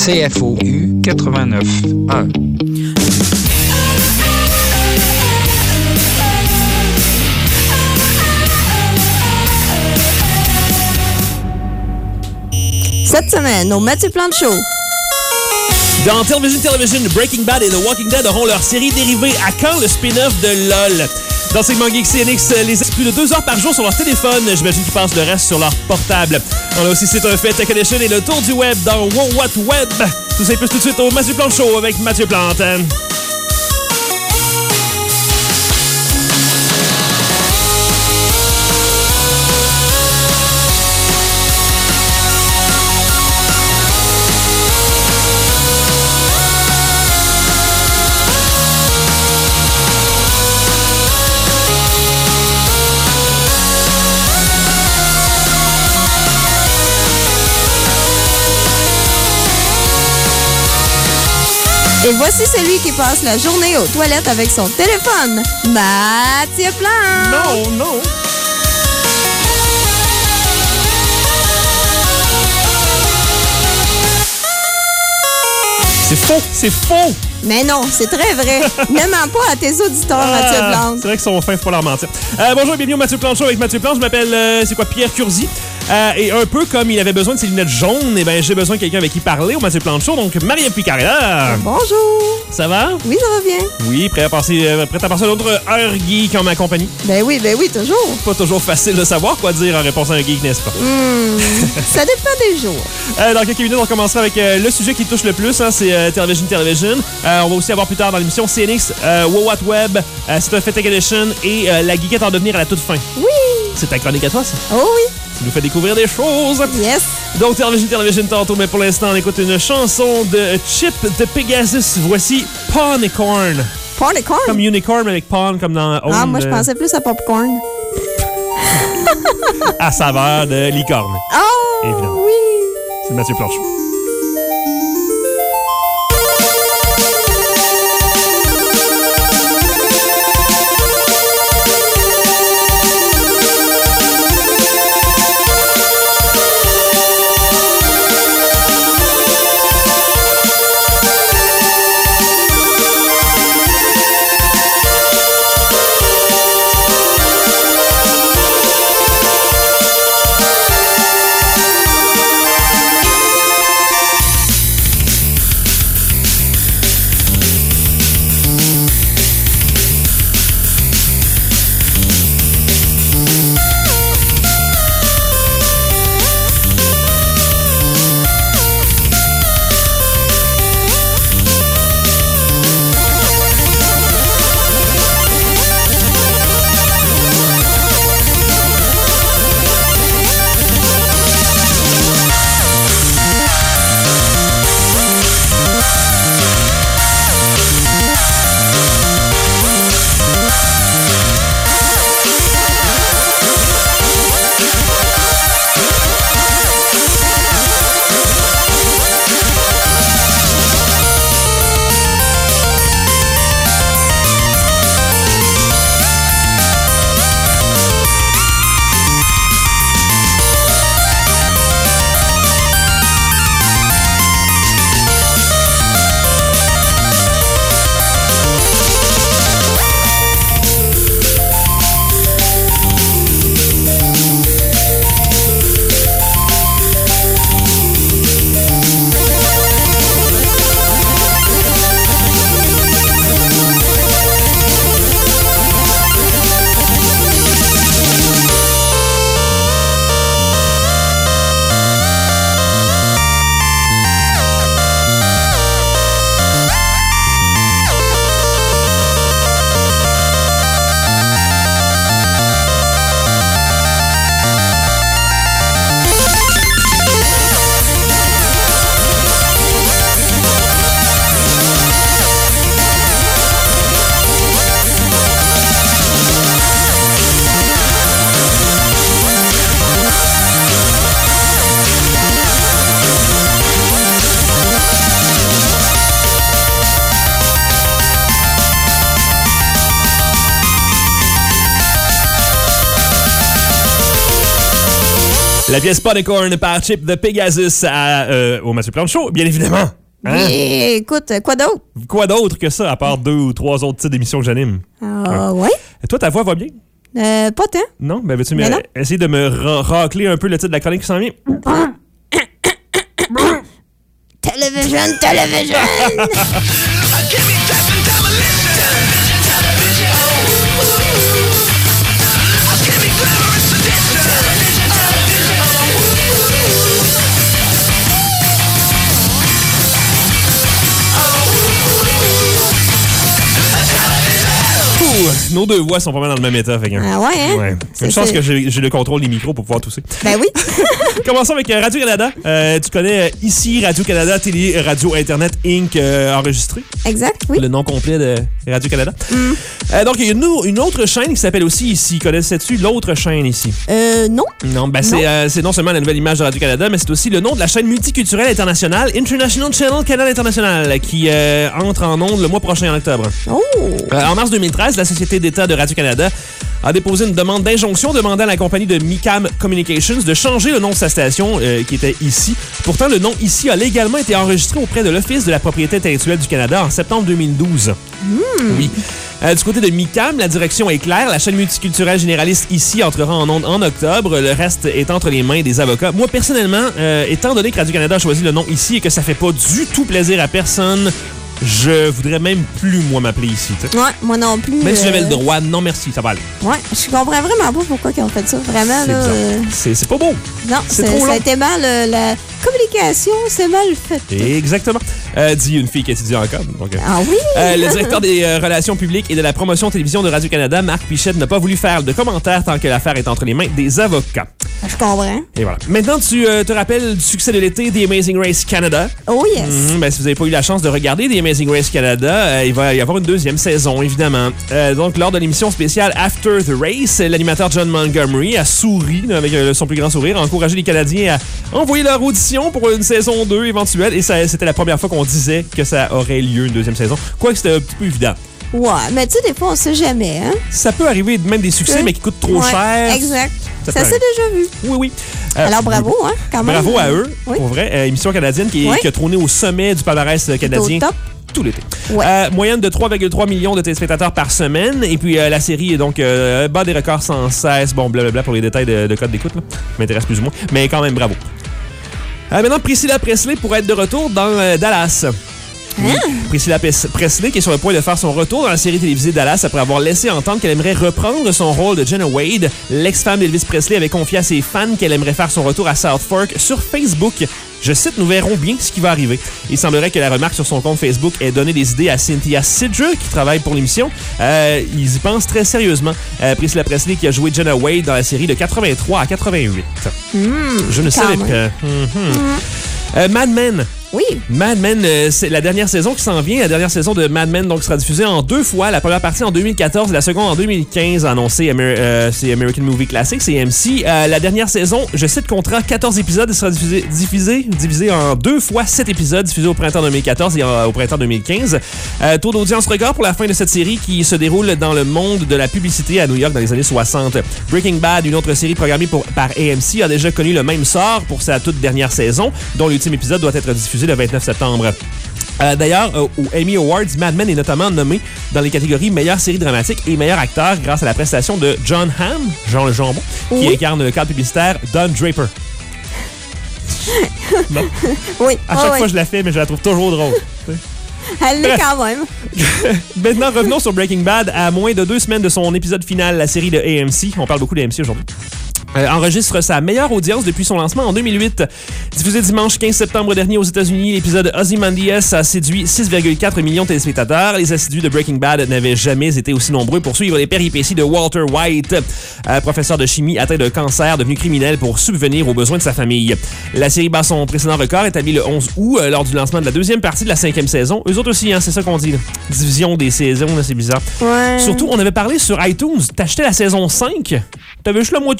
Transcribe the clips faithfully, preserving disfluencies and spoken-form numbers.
C F O U quatre-vingt-neuf un. Cette semaine, au Mathieu Plante Show. Dans Television Television, Breaking Bad et The Walking Dead auront leur série dérivée. À quand le spin-off de LOL? Dans le segment Geek C N X, les plus de deux heures par jour sur leur téléphone. J'imagine qu'ils passent le reste sur leur portable. On a aussi C'est un fait, Tech Edition et le tour du web dans Wow What Web. Tout ça et plus tout de suite au Mathieu Plante Show avec Mathieu Plante. Et voici celui qui passe la journée aux toilettes avec son téléphone, Mathieu Plante. Non, non. C'est faux, c'est faux. Mais non, c'est très vrai. Ne mens pas à tes auditeurs, ah, Mathieu Plante. C'est vrai qu'ils sont fins, faut pas leur mentir. Euh, bonjour et bienvenue au Mathieu Plante Show avec Mathieu Plante. Je m'appelle, euh, c'est quoi, Pierre Curzi. Euh, et un peu comme il avait besoin de ses lunettes jaunes, et ben j'ai besoin de quelqu'un avec qui parler au Mathieu Plante Show. Donc, Marie-Ève Picard est là. Bonjour. Ça va? Oui, ça va bien. Oui, prêt à passer, euh, prêt à passer une autre heure geek en ma compagnie? Ben oui, ben oui, toujours. Pas toujours facile de savoir quoi dire en réponse à un geek, n'est-ce pas? Mmh, ça dépend des jours. Euh, dans quelques minutes, on commencera avec euh, le sujet qui touche le plus, hein, c'est euh, Television Television. Euh, on va aussi avoir plus tard dans l'émission C N X, euh, Wow What Web, euh, C'est un fait, Tech Edition et euh, la geekette en devenir à la toute fin. Oui. C'est ta chronique à toi, ça? Oh oui. Tu nous fais découvrir des choses. Yes. Donc, Television Television tantôt, mais pour l'instant, on écoute une chanson de Chip de Pegasus. Voici Pawnicorn. Pawnicorn? Comme unicorn, mais avec pawn, comme dans... Ah, moi, je pensais plus à popcorn. À saveur de licorne. Oh, évidemment. Oui. C'est Mathieu Plante Show. La pièce Popcorn par Chip the Pegasus à, euh, au Mathieu Plante Show, bien évidemment. Hein? Et, écoute, quoi d'autre? Quoi d'autre que ça, à part deux ou trois autres titres d'émissions que j'anime? Ah, ouais? Et toi, ta voix va bien? Euh, pas tant. Non? Ben, veux-tu Mais me- non. essayer de me ra- racler un peu le titre de la chronique qui s'en vient? Television, television! Ouh, nos deux voix sont pas mal dans le même état. Fait que, Ah ouais, hein? ouais. C'est- Une chance c'est- que j'ai j'ai le contrôle des micros pour pouvoir tousser. Ben oui. Commençons avec euh, Radio-Canada. Euh, tu connais euh, ici Radio-Canada, Télé, Radio, Internet, Incorporated, euh, enregistré. Exact, oui. Le nom complet de Radio-Canada. Mm. Euh, donc, il y a une, une autre chaîne qui s'appelle aussi ici. Connaissais-tu l'autre chaîne ici? Euh, non. Non, ben c'est euh, c'est non seulement la nouvelle image de Radio-Canada, mais c'est aussi le nom de la chaîne multiculturelle internationale International Channel Canal International qui euh, entre en ondes le mois prochain en octobre. Oh! Euh, en mars deux mille treize, la Société d'État de Radio-Canada a déposé une demande d'injonction demandant à la compagnie de Micam Communications de changer le nom de sa station euh, qui était ici. Pourtant, le nom ici a légalement été enregistré auprès de l'Office de la propriété intellectuelle du Canada en septembre deux mille douze. Oui. Euh, du côté de Micam, la direction est claire. La chaîne multiculturelle généraliste ici entrera en ondes en octobre. Le reste est entre les mains des avocats. Moi, personnellement, euh, étant donné que Radio-Canada a choisi le nom ici et que ça fait pas du tout plaisir à personne, je voudrais même plus, moi, m'appeler ici. T'sais. Ouais, moi non plus. Même si j'avais euh, le droit, non merci, ça va aller. Ouais, je comprends vraiment pas pourquoi ils ont fait ça. Vraiment, C'est là. bizarre. euh, C'est c'est pas beau. Non, C'est c'est- trop ça long. a été mal. euh, la communication, c'est mal faite. Exactement. Euh, dit une fille qui étudie en com. Donc, euh, Ah oui? Euh, le directeur des euh, relations publiques et de la promotion télévision de Radio-Canada, Marc Pichette, n'a pas voulu faire de commentaires tant que l'affaire est entre les mains des avocats. Je comprends. Et voilà. Maintenant, tu euh, te rappelles du succès de l'été The Amazing Race Canada. Oh yes. Mhm, ben, si vous n'avez pas eu la chance de regarder The Amazing Race Canada, euh, il va y avoir une deuxième saison, évidemment. Euh, donc, lors de l'émission spéciale After the Race, l'animateur John Montgomery a souri, là, avec euh, son plus grand sourire, a encouragé les Canadiens à envoyer leur audition pour une saison deux éventuelle. Et ça, c'était la première fois qu'on disait que ça aurait lieu une deuxième saison. Quoique c'était un petit peu évident. Ouais, mais tu sais, des fois, on sait jamais, hein? Ça peut arriver, même des succès, Oui. mais qui coûtent trop Ouais, cher. Exact. Ça Ça, peut s'est déjà vu. Oui, oui. Euh, Alors, bravo, hein, quand même. Bravo à eux, Oui. pour vrai. Euh, émission canadienne qui, est- Oui. qui a trôné au sommet du palmarès canadien Au top. tout l'été. Ouais. Euh, moyenne de trois virgule trois millions de téléspectateurs par semaine. Et puis, euh, la série est donc euh, bat des records sans cesse. Bon, blablabla pour les détails de, de code d'écoute. là. M'intéresse plus ou moins. Mais quand même, bravo. Euh, maintenant, Priscilla Presley pourrait être de retour dans euh, Dallas. Oui. Priscilla Pes- Presley qui est sur le point de faire son retour dans la série télévisée Dallas après avoir laissé entendre qu'elle aimerait reprendre son rôle de Jenna Wade. L'ex-femme d'Elvis Presley avait confié à ses fans qu'elle aimerait faire son retour à South Fork sur Facebook. Je cite, nous verrons bien ce qui va arriver. Il semblerait que la remarque sur son compte Facebook ait donné des idées à Cynthia Sidger, qui travaille pour l'émission. Euh, ils y pensent très sérieusement. Euh, Priscilla Presley qui a joué Jenna Wade dans la série de quatre-vingt-trois à quatre-vingt-huit. Mmh, Je ne quand savais même. pas. Mhm. Euh, Mad Men. Oui. Mad Men, euh, c'est la dernière saison qui s'en vient. La dernière saison de Mad Men donc, sera diffusée en deux fois. La première partie en deux mille quatorze et la seconde en deux mille quinze, annoncé Amer- euh, c'est American Movie Classic, c'est A M C. Euh, la dernière saison, je cite contrat, quatorze épisodes, sera diffusé, diffusé, divisé en deux fois sept épisodes, diffusés au printemps deux mille quatorze et euh, au printemps deux mille quinze. Euh, taux d'audience record pour la fin de cette série qui se déroule dans le monde de la publicité à New York dans les années soixante. Breaking Bad, une autre série programmée pour, par A M C, a déjà connu le même sort pour sa toute dernière saison, dont l'ultime épisode doit être diffusé le vingt-neuf septembre. Euh, D'ailleurs, euh, aux Emmy Awards, Mad Men est notamment nommé dans les catégories meilleure série dramatique et meilleur acteur grâce à la prestation de John Hamm, Jean le Jambon, Oui. qui incarne le cadre publicitaire Don Draper. Bon. Oui. À Ah chaque ouais. fois, je la fais, mais je la trouve toujours drôle. Elle l'est quand même. Maintenant, revenons sur Breaking Bad. À moins de deux semaines de son épisode final, la série de A M C, on parle beaucoup de A M C aujourd'hui, Euh, enregistre sa meilleure audience depuis son lancement en deux mille huit. Diffusé dimanche quinze septembre dernier aux États-Unis, l'épisode Ozymandias a séduit six virgule quatre millions de téléspectateurs. Les assidus de Breaking Bad n'avaient jamais été aussi nombreux pour suivre les péripéties de Walter White, euh, professeur de chimie atteint de cancer, devenu criminel pour subvenir aux besoins de sa famille. La série bat son précédent record établi le onze août euh, lors du lancement de la deuxième partie de la cinquième saison. Eux autres aussi, hein, c'est ça qu'on dit. Là. Division des saisons, là, c'est bizarre. Ouais. Surtout, on avait parlé sur iTunes. T'achetais la saison cinq, t'avais juste la moitié.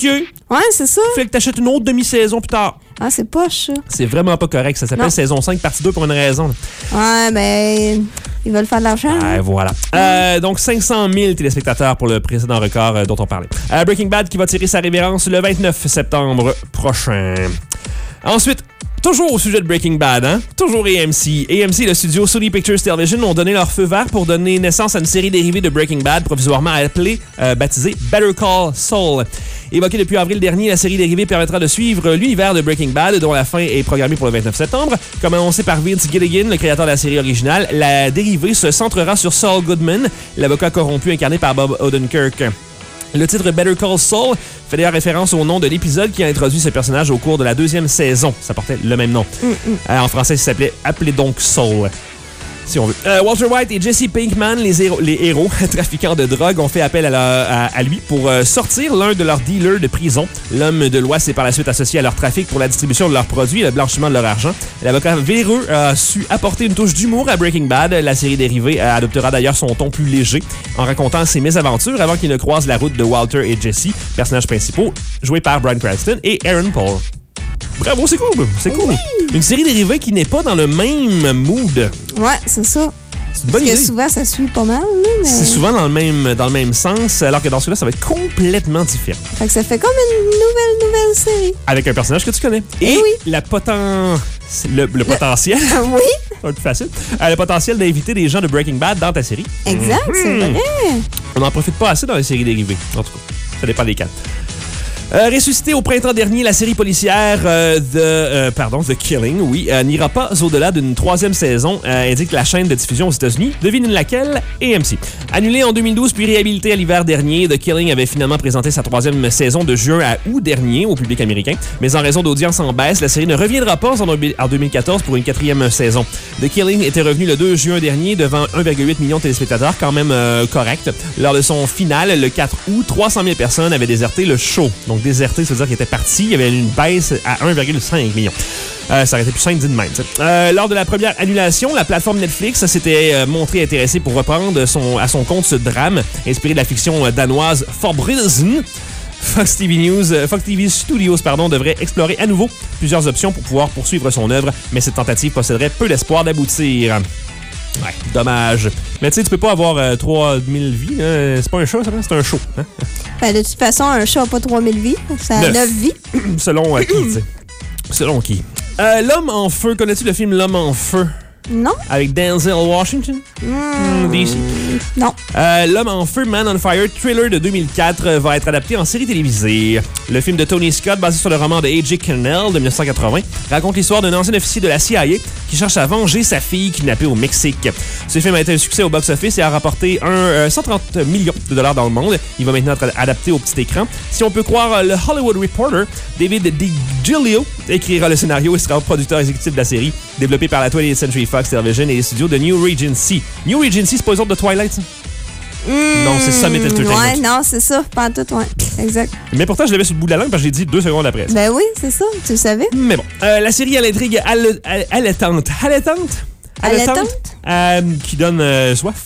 Ouais, c'est ça. Fait que t'achètes une autre demi-saison plus tard. Ah, c'est poche, ça. C'est vraiment pas correct. Ça s'appelle Non. saison cinq, partie deux pour une raison. Ouais, ben, ils veulent faire de l'argent. Ah, voilà. Euh, donc, cinq cent mille téléspectateurs pour le précédent record euh, dont on parlait. Euh, Breaking Bad qui va tirer sa révérence le vingt-neuf septembre prochain. Ensuite, toujours au sujet de Breaking Bad, hein? Toujours A M C. A M C et le studio Sony Pictures Television ont donné leur feu vert pour donner naissance à une série dérivée de Breaking Bad, provisoirement appelée, euh, baptisée Better Call Saul. Évoquée depuis avril dernier, la série dérivée permettra de suivre l'univers de Breaking Bad, dont la fin est programmée pour le vingt-neuf septembre. Comme annoncé par Vince Gilligan, le créateur de la série originale, la dérivée se centrera sur Saul Goodman, l'avocat corrompu incarné par Bob Odenkirk. Le titre Better Call Saul fait d'ailleurs référence au nom de l'épisode qui a introduit ce personnage au cours de la deuxième saison. Ça portait le même nom. Mm-hmm. Euh, en français, ça s'appelait « Appelez donc Saul ». Si on veut. Euh, Walter White et Jesse Pinkman, les héros, les héros trafiquants de drogue, ont fait appel à, la, à, à lui pour euh, sortir l'un de leurs dealers de prison. L'homme de loi s'est par la suite associé à leur trafic pour la distribution de leurs produits et le blanchiment de leur argent. L'avocat véreux a su apporter une touche d'humour à Breaking Bad. La série dérivée adoptera d'ailleurs son ton plus léger en racontant ses mésaventures avant qu'il ne croise la route de Walter et Jesse, personnages principaux, joués par Bryan Cranston et Aaron Paul. Bravo, c'est cool, c'est cool. Oui. Une série dérivée qui n'est pas dans le même mood. Ouais, c'est ça. C'est une bonne Parce idée. que souvent, ça suit pas mal. Là, mais... C'est souvent dans le, même, dans le même sens, alors que dans celui-là, ça va être complètement différent. Fait que ça fait comme une nouvelle, nouvelle série. Avec un personnage que tu connais. Et, Et oui. la poten... le, le, le potentiel. Oui. Ça va être plus facile. Euh, le potentiel d'inviter des gens de Breaking Bad dans ta série. Exact, mmh. c'est vrai. On n'en profite pas assez dans les séries dérivées. En tout cas, ça dépend des cas. Euh, ressuscité au printemps dernier, la série policière euh, The, euh, pardon, The Killing, oui, euh, n'ira pas au-delà d'une troisième saison, euh, indique la chaîne de diffusion aux États-Unis. Devine laquelle? A M C. Annulée en deux mille douze puis réhabilitée à l'hiver dernier, The Killing avait finalement présenté sa troisième saison de juin à août dernier au public américain. Mais en raison d'audience en baisse, la série ne reviendra pas en deux mille quatorze pour une quatrième saison. The Killing était revenu le deux juin dernier devant un virgule huit million de téléspectateurs, quand même euh, correct. Lors de son final, le quatre août, trois cent mille personnes avaient déserté le show. Donc, déserté, ça veut dire qu'il était parti. Il y avait une baisse à un virgule cinq million. Euh, ça aurait été plus simple dit de même. Euh, lors de la première annulation, la plateforme Netflix s'était euh, montrée intéressée pour reprendre son, à son compte ce drame, inspiré de la fiction euh, danoise Forbrydelsen. Fox T V News, euh, Fox T V Studios pardon, devrait explorer à nouveau plusieurs options pour pouvoir poursuivre son œuvre, mais cette tentative posséderait peu d'espoir d'aboutir. Ouais, dommage. Mais tu sais, tu peux pas avoir euh, trois mille vies. Hein? C'est pas un show, ça, c'est un show. Hein? Ben, de toute façon, un chat n'a pas trois mille vies. Ça a neuf vies. Selon euh, qui, tu sais. Selon qui. Euh, L'homme en feu. Connais-tu le film L'homme en feu? Non. Avec Denzel Washington? Mmh. D C. Non. Euh, L'homme en feu, Man on Fire, thriller de deux mille quatre, euh, va être adapté en série télévisée. Le film de Tony Scott, basé sur le roman de A J Cannell de dix-neuf cent quatre-vingts, raconte l'histoire d'un ancien officier de la C I A qui cherche à venger sa fille kidnappée au Mexique. Ce film a été un succès au box-office et a rapporté un, euh, cent trente millions de dollars dans le monde. Il va maintenant être adapté au petit écran. Si on peut croire euh, le Hollywood Reporter, David DiGilio écrira le scénario et sera producteur exécutif de la série, développé par la twentieth Century Fox Television et les studios de New Regency. New Regency, c'est pas les autres de Twilight, ça? Mmh, non, c'est Summit Entertainment. Ouais, non, c'est ça. Pas en tout, ouais. Exact. Mais pourtant, je l'avais sur le bout de la langue parce que j'ai dit deux secondes après. Ben oui, c'est ça. Tu le savais. Mais bon. Euh, la série à l'intrigue allaitante. Allaitante? Allaitante? Euh, qui donne euh, soif.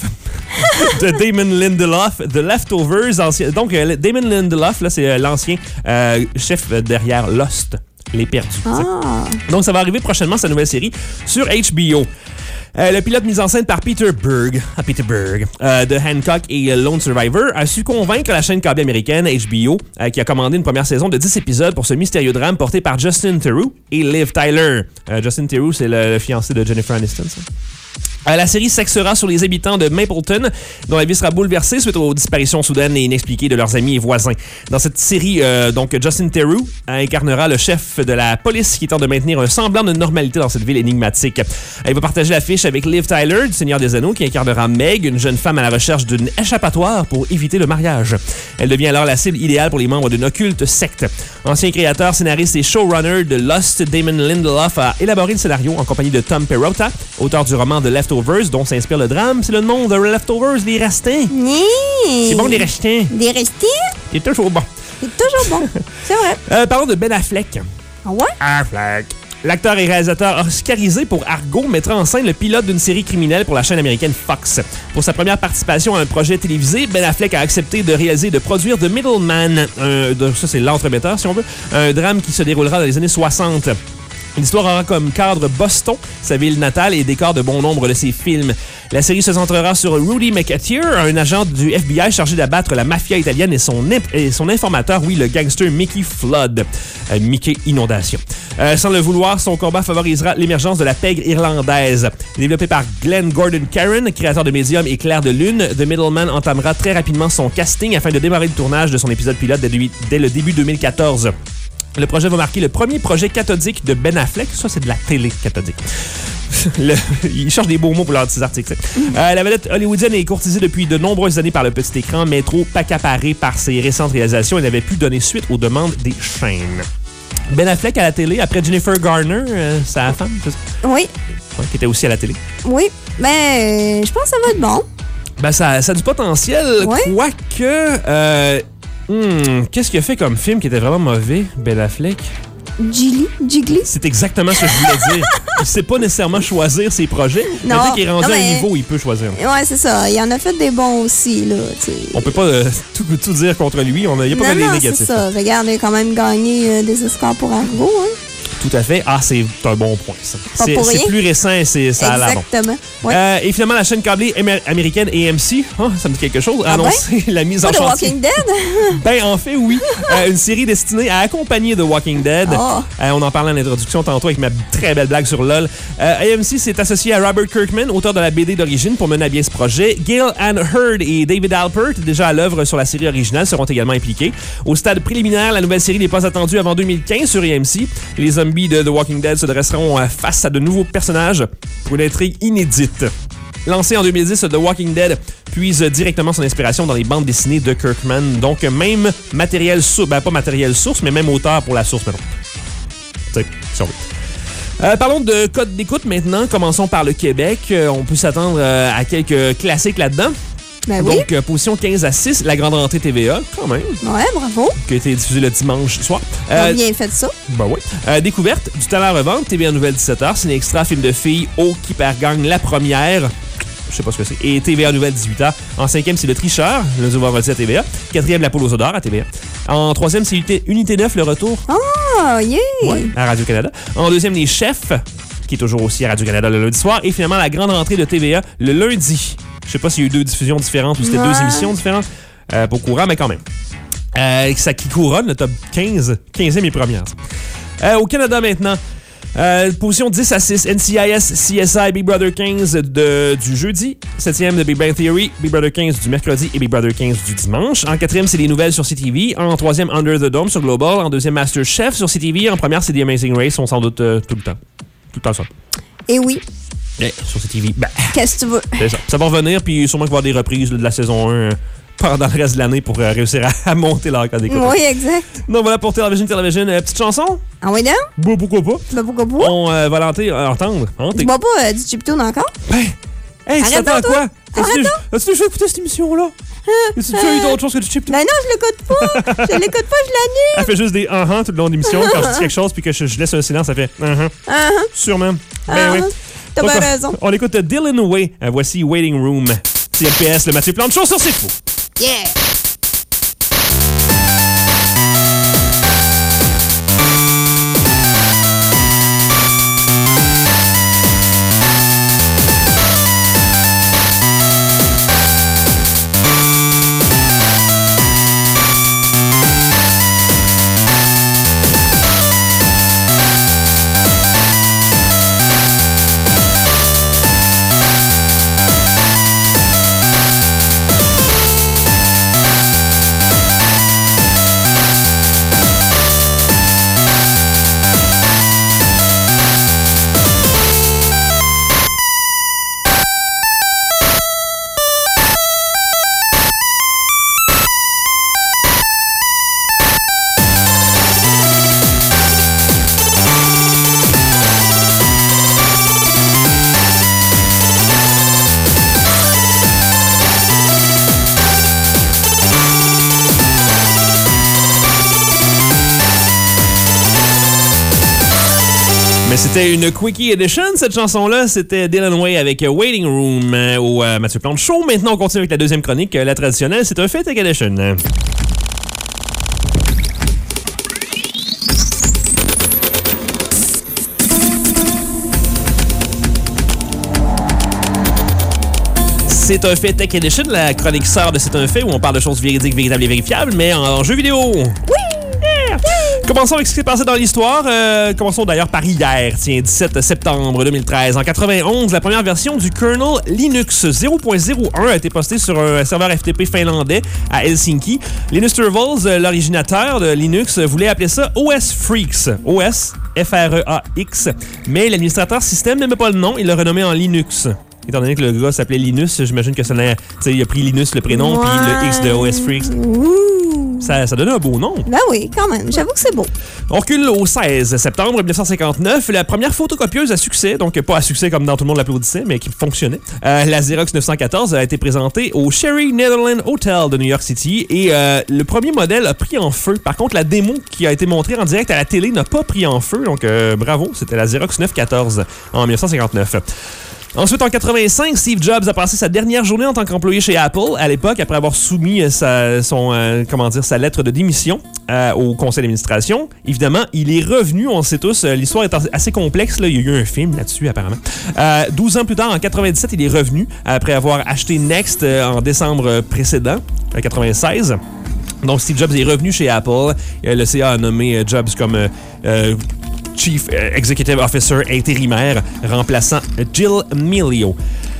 de Damon Lindelof, The Leftovers. Ancien... Donc, euh, Damon Lindelof, là, c'est euh, l'ancien euh, chef derrière Lost. Les Perdus. Ah. Donc, ça va arriver prochainement, sa nouvelle série, sur H B O. Euh, le pilote mis en scène par Peter Berg, ah, Peter Berg euh, de Hancock et Lone Survivor a su convaincre la chaîne câble américaine H B O euh, qui a commandé une première saison de dix épisodes pour ce mystérieux drame porté par Justin Theroux et Liv Tyler. Euh, Justin Theroux, c'est le, le fiancé de Jennifer Aniston, ça. Euh, la série s'axera sur les habitants de Mapleton, dont la vie sera bouleversée suite aux disparitions soudaines et inexpliquées de leurs amis et voisins. Dans cette série, euh, donc Justin Theroux incarnera le chef de la police qui tente de maintenir un semblant de normalité dans cette ville énigmatique. Il va partager l'affiche avec Liv Tyler du Seigneur des Anneaux, qui incarnera Meg, une jeune femme à la recherche d'une échappatoire pour éviter le mariage. Elle devient alors la cible idéale pour les membres d'une occulte secte. Ancien créateur, scénariste et showrunner de Lost, Damon Lindelof a élaboré le scénario en compagnie de Tom Perrotta, auteur du roman The Leftovers, dont s'inspire le drame. C'est le nom de Leftovers, les restants. Nee. C'est bon, les restants. Des restants? C'est toujours bon. C'est toujours bon. C'est vrai. Euh, parlons de Ben Affleck. Ah ouais? Affleck. L'acteur et réalisateur oscarisé pour Argo mettra en scène le pilote d'une série criminelle pour la chaîne américaine Fox. Pour sa première participation à un projet télévisé, Ben Affleck a accepté de réaliser et de produire The Middleman, un, de, ça c'est l'entremetteur si on veut, un drame qui se déroulera dans les années soixante. L'histoire aura comme cadre Boston, sa ville natale, et décor de bon nombre de ses films. La série se centrera sur Rudy McAteer, un agent du F B I chargé d'abattre la mafia italienne et son, et son informateur, oui, le gangster Mickey Flood. Euh, Mickey Inondation. Euh, sans le vouloir, son combat favorisera l'émergence de la pègre irlandaise. Développé par Glenn Gordon Caron, créateur de Medium et Clair de Lune, The Middleman entamera très rapidement son casting afin de démarrer le tournage de son épisode pilote dès, dès le début deux mille quatorze. Le projet va marquer le premier projet cathodique de Ben Affleck. Ça, c'est de la télé cathodique. Le, il cherche des beaux mots pour leurs petits articles. Euh, la vedette hollywoodienne est courtisée depuis de nombreuses années par le petit écran, mais trop accaparée par ses récentes réalisations, elle n'avait pu donner suite aux demandes des chaînes. Ben Affleck à la télé, après Jennifer Garner, euh, sa femme, oui. Ouais, qui était aussi à la télé. Oui, mais je pense que ça va être bon. Ben, ça, ça a du potentiel, oui. Quoique... Euh, Hmm, qu'est-ce qu'il a fait comme film qui était vraiment mauvais, Ben Affleck? Gilly? Jiggly? C'est exactement ce que je voulais dire. Il sait pas nécessairement choisir ses projets. Non. Maintenant qu'il est rendu non, mais... à un niveau, il peut choisir. Ouais, c'est ça. Il en a fait des bons aussi, là. T'sais. On peut pas euh, tout, tout dire contre lui. On a, il n'y a pas non, que des non, négatifs. c'est ça. Regarde, il a quand même gagné euh, des Oscars pour Argo, hein? Tout à fait. Ah, c'est un bon point, ça. Pas C'est, pour c'est rien. plus récent et c'est, ça a l'air bon. Exactement. Ouais. Euh, et finalement, la chaîne câblée amer- américaine A M C, oh, ça me dit quelque chose, a Ah annoncé ben? la mise Pas en de chantier. Walking Dead? Ben, en fait, oui. Euh, une série destinée à accompagner The Walking Dead. Oh. Euh, on en parlait en introduction tantôt avec ma très belle blague sur LOL. Euh, A M C s'est associé à Robert Kirkman, auteur de la B D d'origine, pour mener à bien ce projet. Gail Ann Hurd et David Alpert, déjà à l'œuvre sur la série originale, seront également impliqués. Au stade préliminaire, la nouvelle série n'est pas attendue avant deux mille quinze sur A M C. Les zombies de The Walking Dead se dresseront euh, face à de nouveaux personnages pour une intrigue inédite. Lancé en deux mille dix, The Walking Dead puise directement son inspiration dans les bandes dessinées de Kirkman. Donc, même matériel source, ben pas matériel source, mais même auteur pour la source, maintenant. Tu sais, si on veut. Euh, parlons de code d'écoute maintenant. Commençons par le Québec. Euh, on peut s'attendre euh, à quelques classiques là-dedans. Ben oui. Donc, euh, position quinze à six, la grande rentrée T V A, quand même. Ouais, bravo. Qui a été diffusée le dimanche soir. On a Euh, bien fait ça. Ben oui. Euh, découverte, du talent à revendre, T V A Nouvelle dix-sept heures, Ciné Extra, film de filles, Oh qui perd gagne la première. Je sais pas ce que c'est. Et T V A Nouvelle dix-huit heures. En cinquième, c'est Le Tricheur, le vendredi à T V A. Quatrième, La Poule aux odeurs à T V A. En troisième, c'est Unité, Unité neuf, Le Retour. Oh, yeah! Ouais, à Radio-Canada. En deuxième, Les Chefs, qui est toujours aussi à Radio-Canada le lundi soir. Et finalement, la grande rentrée de T V A le lundi. Je sais pas s'il y a eu deux diffusions différentes ou c'était ouais. deux émissions différentes. Euh, pas au courant, mais quand même. Euh, ça qui couronne le top quinze. quinzième et première. Euh, au Canada maintenant. Euh, position dix à six, N C I S, C S I, Big Brother quinze de, du jeudi. septième de Big Bang Theory, Big Brother quinze du mercredi et Big Brother quinze du dimanche. En quatrième, c'est les nouvelles sur C T V. En troisième, Under the Dome sur Global. En deuxième, Master Chef sur C T V. En première, c'est The Amazing Race. On sans doute euh, tout le temps. Tout le temps ça. Et oui. Eh, sur C T V, ben, Qu'est-ce que tu veux? c'est ça. Ça va revenir, puis sûrement qu'il va y avoir des reprises là, de la saison un euh, pendant le reste de l'année pour euh, réussir à, à monter leur code d'écoute. Oui, exact. Donc voilà pour Television Television. Euh, petite chanson? Ah oui, non? Bon, pourquoi pas? Ben pourquoi pas? On euh, va l'entendre. Euh, entendre. Hanter. Dis-moi pas euh, du chiptune encore? Ben, hey, tu Arrête t'attends à donc, quoi? toi. As-tu Arrête déjà- As-tu déjà écouté cette émission-là? As-tu déjà eu d'autres choses que du chip? Ben non, je l'écoute pas. Je l'écoute pas, je l'annule. Elle fait juste des uh-huh tout le long de l'émission. Quand je dis quelque chose puis que je, je laisse un silence, ça fait uh-huh. Ah, ah, Sûrement. Ben ah, oui. T'as Donc, bien on- raison. On écoute Dylan Way. Euh, Voici Waiting Room. C M P S, le Mathieu Plante Show sur C'est Fou. Yeah! Thank Mais c'était une Quickie Edition, cette chanson-là. C'était Dylan Way avec Waiting Room euh, au euh, Mathieu Plante Show. Maintenant, on continue avec la deuxième chronique, euh, la traditionnelle. C'est un Fait Tech Edition. C'est un Fait Tech Edition, la chronique sort de C'est un Fait où on parle de choses véridiques, véritables et vérifiables, mais en, en jeu vidéo. Oui! Yeah! Commençons avec ce qui s'est passé dans l'histoire. Euh, commençons d'ailleurs par hier, tiens, dix-sept septembre deux mille treize. En quatre-vingt-onze, la première version du kernel Linux zéro point zéro un a été postée sur un serveur F T P finlandais à Helsinki. Linus Torvalds, l'originateur de Linux, voulait appeler ça O S Freaks. O S, F R E A X. Mais l'administrateur système n'aimait pas le nom, il l'a renommé en Linux. Étant donné que le gars s'appelait Linus, j'imagine que ça n'a, il a pris Linus le prénom, puis le X de O S Freaks. Ouh. Ça, ça donnait un beau nom. Ben oui, quand même. J'avoue que c'est beau. On recule au seize septembre mille neuf cent cinquante-neuf. La première photocopieuse à succès, donc pas à succès comme dans Tout le monde l'applaudissait, mais qui fonctionnait. Euh, la Xerox neuf cent quatorze a été présentée au Sherry Netherland Hotel de New York City et euh, le premier modèle a pris en feu. Par contre, la démo qui a été montrée en direct à la télé n'a pas pris en feu, donc euh, bravo, c'était la Xerox neuf cent quatorze en mille neuf cent cinquante-neuf. Ensuite, en quatre-vingt-cinq, Steve Jobs a passé sa dernière journée en tant qu'employé chez Apple. À l'époque, après avoir soumis sa, son, euh, comment dire, sa lettre de démission euh, au conseil d'administration, évidemment, il est revenu, on le sait tous, euh, l'histoire est assez complexe, là. Il y a eu un film là-dessus, apparemment. Euh, douze ans plus tard, en quatre-vingt-dix-sept, il est revenu après avoir acheté Next euh, en décembre précédent, en quatre-vingt-seize. Donc, Steve Jobs est revenu chez Apple. Euh, le C A a nommé euh, Jobs comme... Euh, euh, Chief Executive Officer intérimaire, remplaçant Jill Milio.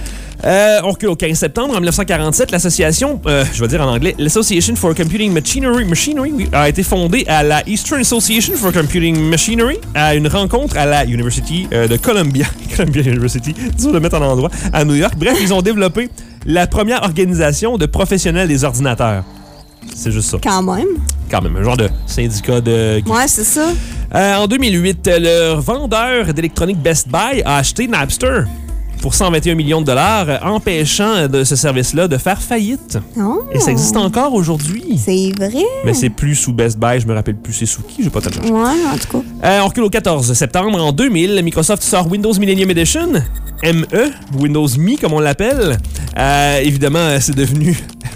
Euh, on recule au quinze septembre en mille neuf cent quarante-sept, l'association, euh, je vais dire en anglais, l'Association for Computing Machinery, Machinery oui, a été fondée à la Eastern Association for Computing Machinery à une rencontre à la University euh, de Columbia, Columbia University, dur de mettre en endroit, à New York. Bref, ils ont développé la première organisation de professionnels des ordinateurs. C'est juste ça. Quand même. Quand même, un genre de syndicat de... Ouais, c'est ça. Euh, en deux mille huit, le vendeur d'électronique Best Buy a acheté Napster pour cent vingt et un millions de dollars, empêchant de ce service-là de faire faillite. Oh. Et ça existe encore aujourd'hui. C'est vrai. Mais c'est plus sous Best Buy, je me rappelle plus c'est sous qui, je vais pas te le chercher. Ouais, en tout cas. Euh, on recule au quatorze septembre. En deux mille, Microsoft sort Windows Millennium Edition, M E, Windows Me comme on l'appelle. Euh, évidemment, c'est devenu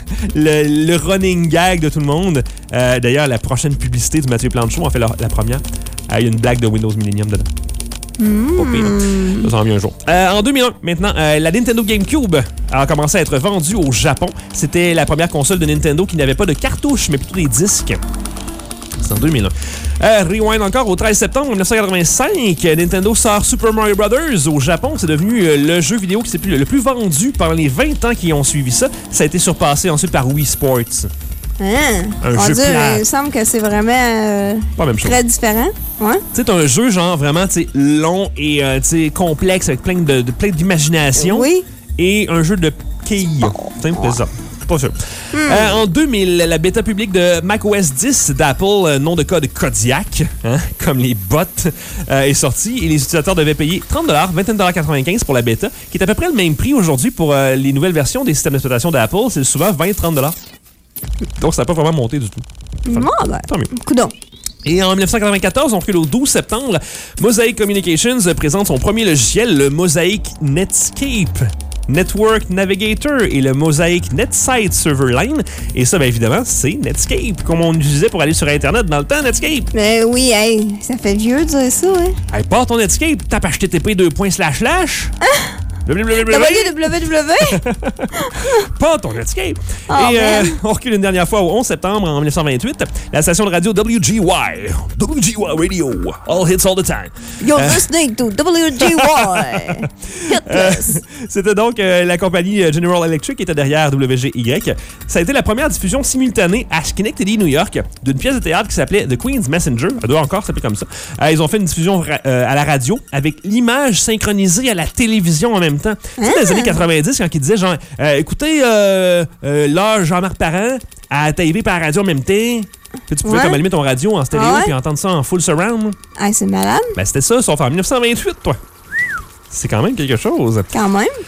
le, le running gag de tout le monde. Euh, d'ailleurs, la prochaine publicité du Mathieu Plante Show, on fait la, la première. Il y a une blague de Windows Millennium dedans. Mmh. Pas pire. Ça s'en vient un jour. Euh, en deux mille un, maintenant, euh, la Nintendo GameCube a commencé à être vendue au Japon. C'était la première console de Nintendo qui n'avait pas de cartouches, mais plutôt des disques. C'est en deux mille un. Euh, rewind encore au treize septembre mille neuf cent quatre-vingt-cinq, Nintendo sort Super Mario Brothers au Japon. C'est devenu euh, le jeu vidéo qui s'est plus, le plus vendu pendant les vingt ans qui ont suivi ça. Ça a été surpassé ensuite par Wii Sports. Hein? Un On jeu dit, plat. il me semble que c'est vraiment euh, Pas la même chose. très différent. Ouais. Tu sais, un jeu genre vraiment long et euh, complexe avec plein de, de plein d'imagination. Oui. Et un jeu de quilles. Simple que ça. Pas sûr. Hmm. Euh, en deux mille, la bêta publique de macOS dix d'Apple, euh, nom de code Kodiak, hein, comme les bots, euh, est sortie et les utilisateurs devaient payer trente dollars, vingt et un dollars quatre-vingt-quinze pour la bêta, qui est à peu près le même prix aujourd'hui pour euh, les nouvelles versions des systèmes d'exploitation d'Apple. C'est souvent vingt à trente dollars. Donc, ça n'a pas vraiment monté du tout. Enfin, non, ben, tant mieux. Coudonc. Et en mille neuf cent quatre-vingt-quatorze, on recule au douze septembre, Mosaic Communications présente son premier logiciel, le Mosaic Netscape Network Navigator et le Mosaic NetSite Serverline. Et ça, bien évidemment, c'est Netscape, comme on utilisait pour aller sur Internet dans le temps, Netscape. Mais oui, hey, ça fait vieux de dire ça, hein? Hey, pas ton Netscape, tape H T T P deux points slash slash. W W W. Pas ton Netscape. Oh, et euh, on recule une dernière fois au onze septembre en mille neuf cent vingt-huit. La station de radio W G Y. W G Y Radio. All hits all the time. You're euh, listening to W G Y. euh, C'était donc euh, la compagnie General Electric qui était derrière W G Y. Ça a été la première diffusion simultanée à Schenectady, New York, d'une pièce de théâtre qui s'appelait The Queen's Messenger. Elle doit encore s'appeler comme ça. Euh, ils ont fait une diffusion euh, à la radio avec l'image synchronisée à la télévision en même temps. Ah. Tu sais, dans les années quatre-vingt-dix, quand ils disaient genre, euh, écoutez, euh, euh, là, Jean-Marc Parent, à T V par la radio en même temps. Puis tu pouvais ouais. comme allumer ton radio en stéréo ah ouais? puis entendre ça en full surround. Ah, c'est malade. Ben, c'était ça, sauf en mille neuf cent vingt-huit, toi. C'est quand même quelque chose. Quand même.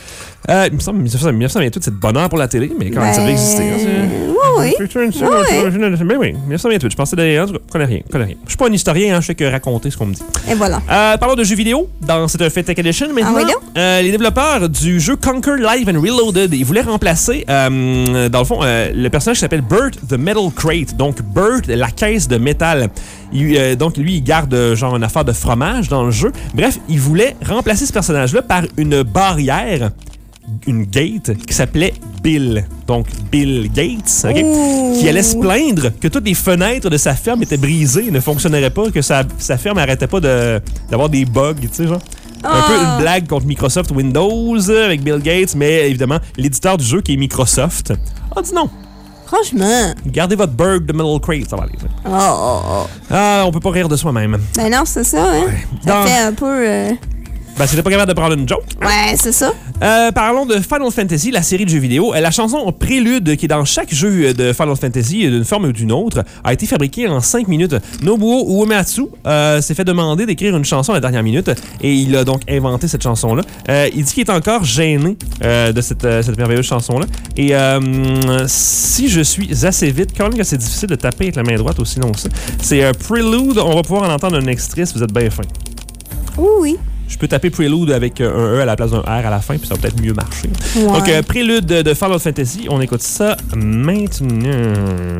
Euh, il me semble que dix-neuf cent vingt-huit, c'est de bonheur pour la télé, mais quand même, Ben, ça devait exister. Hein, oui, oui. Ben oui, dix-neuf cent vingt-huit, je pensais d'ailleurs, en tout cas, je connais rien, je connais rien. Je suis pas un historien, hein, je sais que raconter ce qu'on me dit. Et voilà. Euh, parlons de jeux vidéo, dans C'est un fait Tech Edition maintenant. Ah oui, donc? euh, les développeurs du jeu Conquer Live and Reloaded, ils voulaient remplacer, euh, dans le fond, euh, le personnage qui s'appelle Bert the Metal Crate. Donc, Bert, la caisse de métal. Il, euh, donc, lui, il garde euh, genre une affaire de fromage dans le jeu. Bref, il voulait remplacer ce personnage-là par une barrière, une gate, qui s'appelait Bill. Donc, Bill Gates, okay, qui allait se plaindre que toutes les fenêtres de sa ferme étaient brisées, ne fonctionneraient pas, que sa, sa ferme n'arrêtait pas de, d'avoir des bugs, tu sais, genre. Un oh. peu une blague contre Microsoft Windows avec Bill Gates, mais évidemment, l'éditeur du jeu qui est Microsoft a dit non. Franchement. Gardez votre Berg de Metal Crate, ça va aller. Oh, oh, oh. Ah, on peut pas rire de soi-même. Ben non, c'est ça, hein. Ouais. Ça Dans... fait un peu... Euh... Ben, c'était pas capable de prendre une joke. Ouais, c'est ça. Euh, parlons de Final Fantasy, la série de jeux vidéo. La chanson Prélude, qui est dans chaque jeu de Final Fantasy, d'une forme ou d'une autre, a été fabriquée en cinq minutes. Nobuo Uematsu euh, s'est fait demander d'écrire une chanson à la dernière minute et il a donc inventé cette chanson-là. Euh, il dit qu'il est encore gêné euh, de cette, euh, cette merveilleuse chanson-là. Et euh, si je suis assez vite, quand même que c'est difficile de taper avec la main droite aussi long que ça. C'est euh, Prelude. On va pouvoir en entendre un extrait si vous êtes bien fin. Oui, oui. Je peux taper Prelude avec un E à la place d'un R à la fin, puis ça va peut-être mieux marcher. Ouais. Donc, euh, Prélude de, de Final Fantasy, on écoute ça maintenant.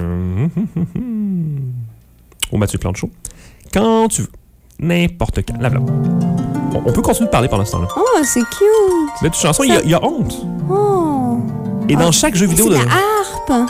Au Mathieu Planchot. Quand tu veux. N'importe quand. Là, là. On, on peut continuer de parler pendant ce temps-là. Oh, c'est cute. Mais toute chanson, il ça... y, y a honte. Oh. Et dans oh. chaque jeu vidéo... C'est de la harpe.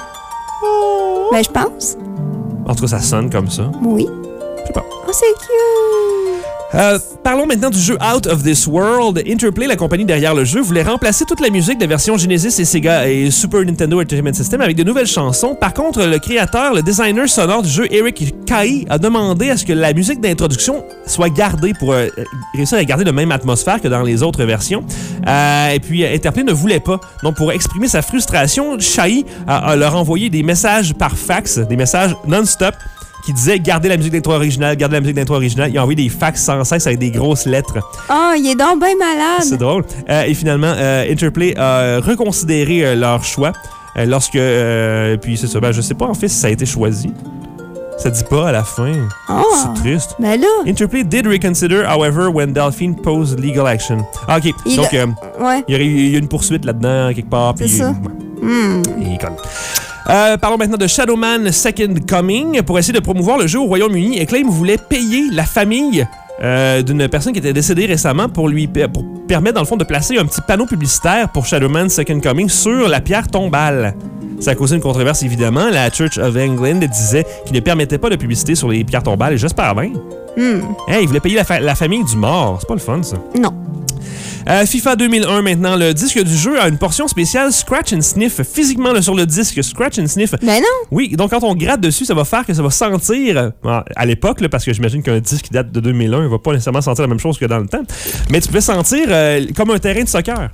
Oh. Ben, je pense. En tout cas, ça sonne comme ça. Oui. Je sais pas. Oh, c'est cute. Euh, parlons maintenant du jeu Out of This World. Interplay, la compagnie derrière le jeu, voulait remplacer toute la musique des versions Genesis et Sega et Super Nintendo Entertainment System avec de nouvelles chansons. Par contre, le créateur, le designer sonore du jeu, Eric Kai, a demandé à ce que la musique d'introduction soit gardée pour euh, réussir à garder la même atmosphère que dans les autres versions. Euh, et puis, Interplay ne voulait pas. Donc, pour exprimer sa frustration, Shai a, a leur envoyé des messages par fax, des messages non-stop, qui disait « Gardez la musique d'intro originale, gardez la musique d'intro originale ». Il a envoyé des fax sans cesse avec des grosses lettres. Oh, il est donc bien malade. C'est drôle. Euh, et finalement, euh, Interplay a reconsidéré euh, leur choix euh, lorsque... Euh, puis c'est ça, ben, je sais pas en fait si ça a été choisi. Ça dit pas à la fin. Oh, c'est triste. Ben là... Interplay did reconsider, however, when Delphine posed legal action. Ah, OK. Il Donc, a... euh, ouais. il y, a, il y a une poursuite là-dedans, quelque part. C'est puis, ça. Ouais. Mm. Il est connu. Euh, parlons maintenant de Shadowman Second Coming. Pour essayer de promouvoir le jeu au Royaume-Uni, Acclaim voulait payer la famille euh, d'une personne qui était décédée récemment pour lui pour permettre, dans le fond, de placer un petit panneau publicitaire pour Shadowman Second Coming sur la pierre tombale. Ça a causé une controverse, évidemment. La Church of England disait qu'il ne permettait pas de publicité sur les pierres tombales, et j'espère bien. Mm. Hey, il voulait payer la, fa- la famille du mort. C'est pas le fun, ça. Non. Euh, FIFA deux mille un maintenant, le disque du jeu a une portion spéciale Scratch and Sniff. Physiquement là, sur le disque, Scratch and Sniff. Ben non. Oui, donc quand on gratte dessus, ça va faire que ça va sentir, à l'époque, là, parce que j'imagine qu'un disque qui date de deux mille un ne va pas nécessairement sentir la même chose que dans le temps, mais tu peux sentir euh, comme un terrain de soccer.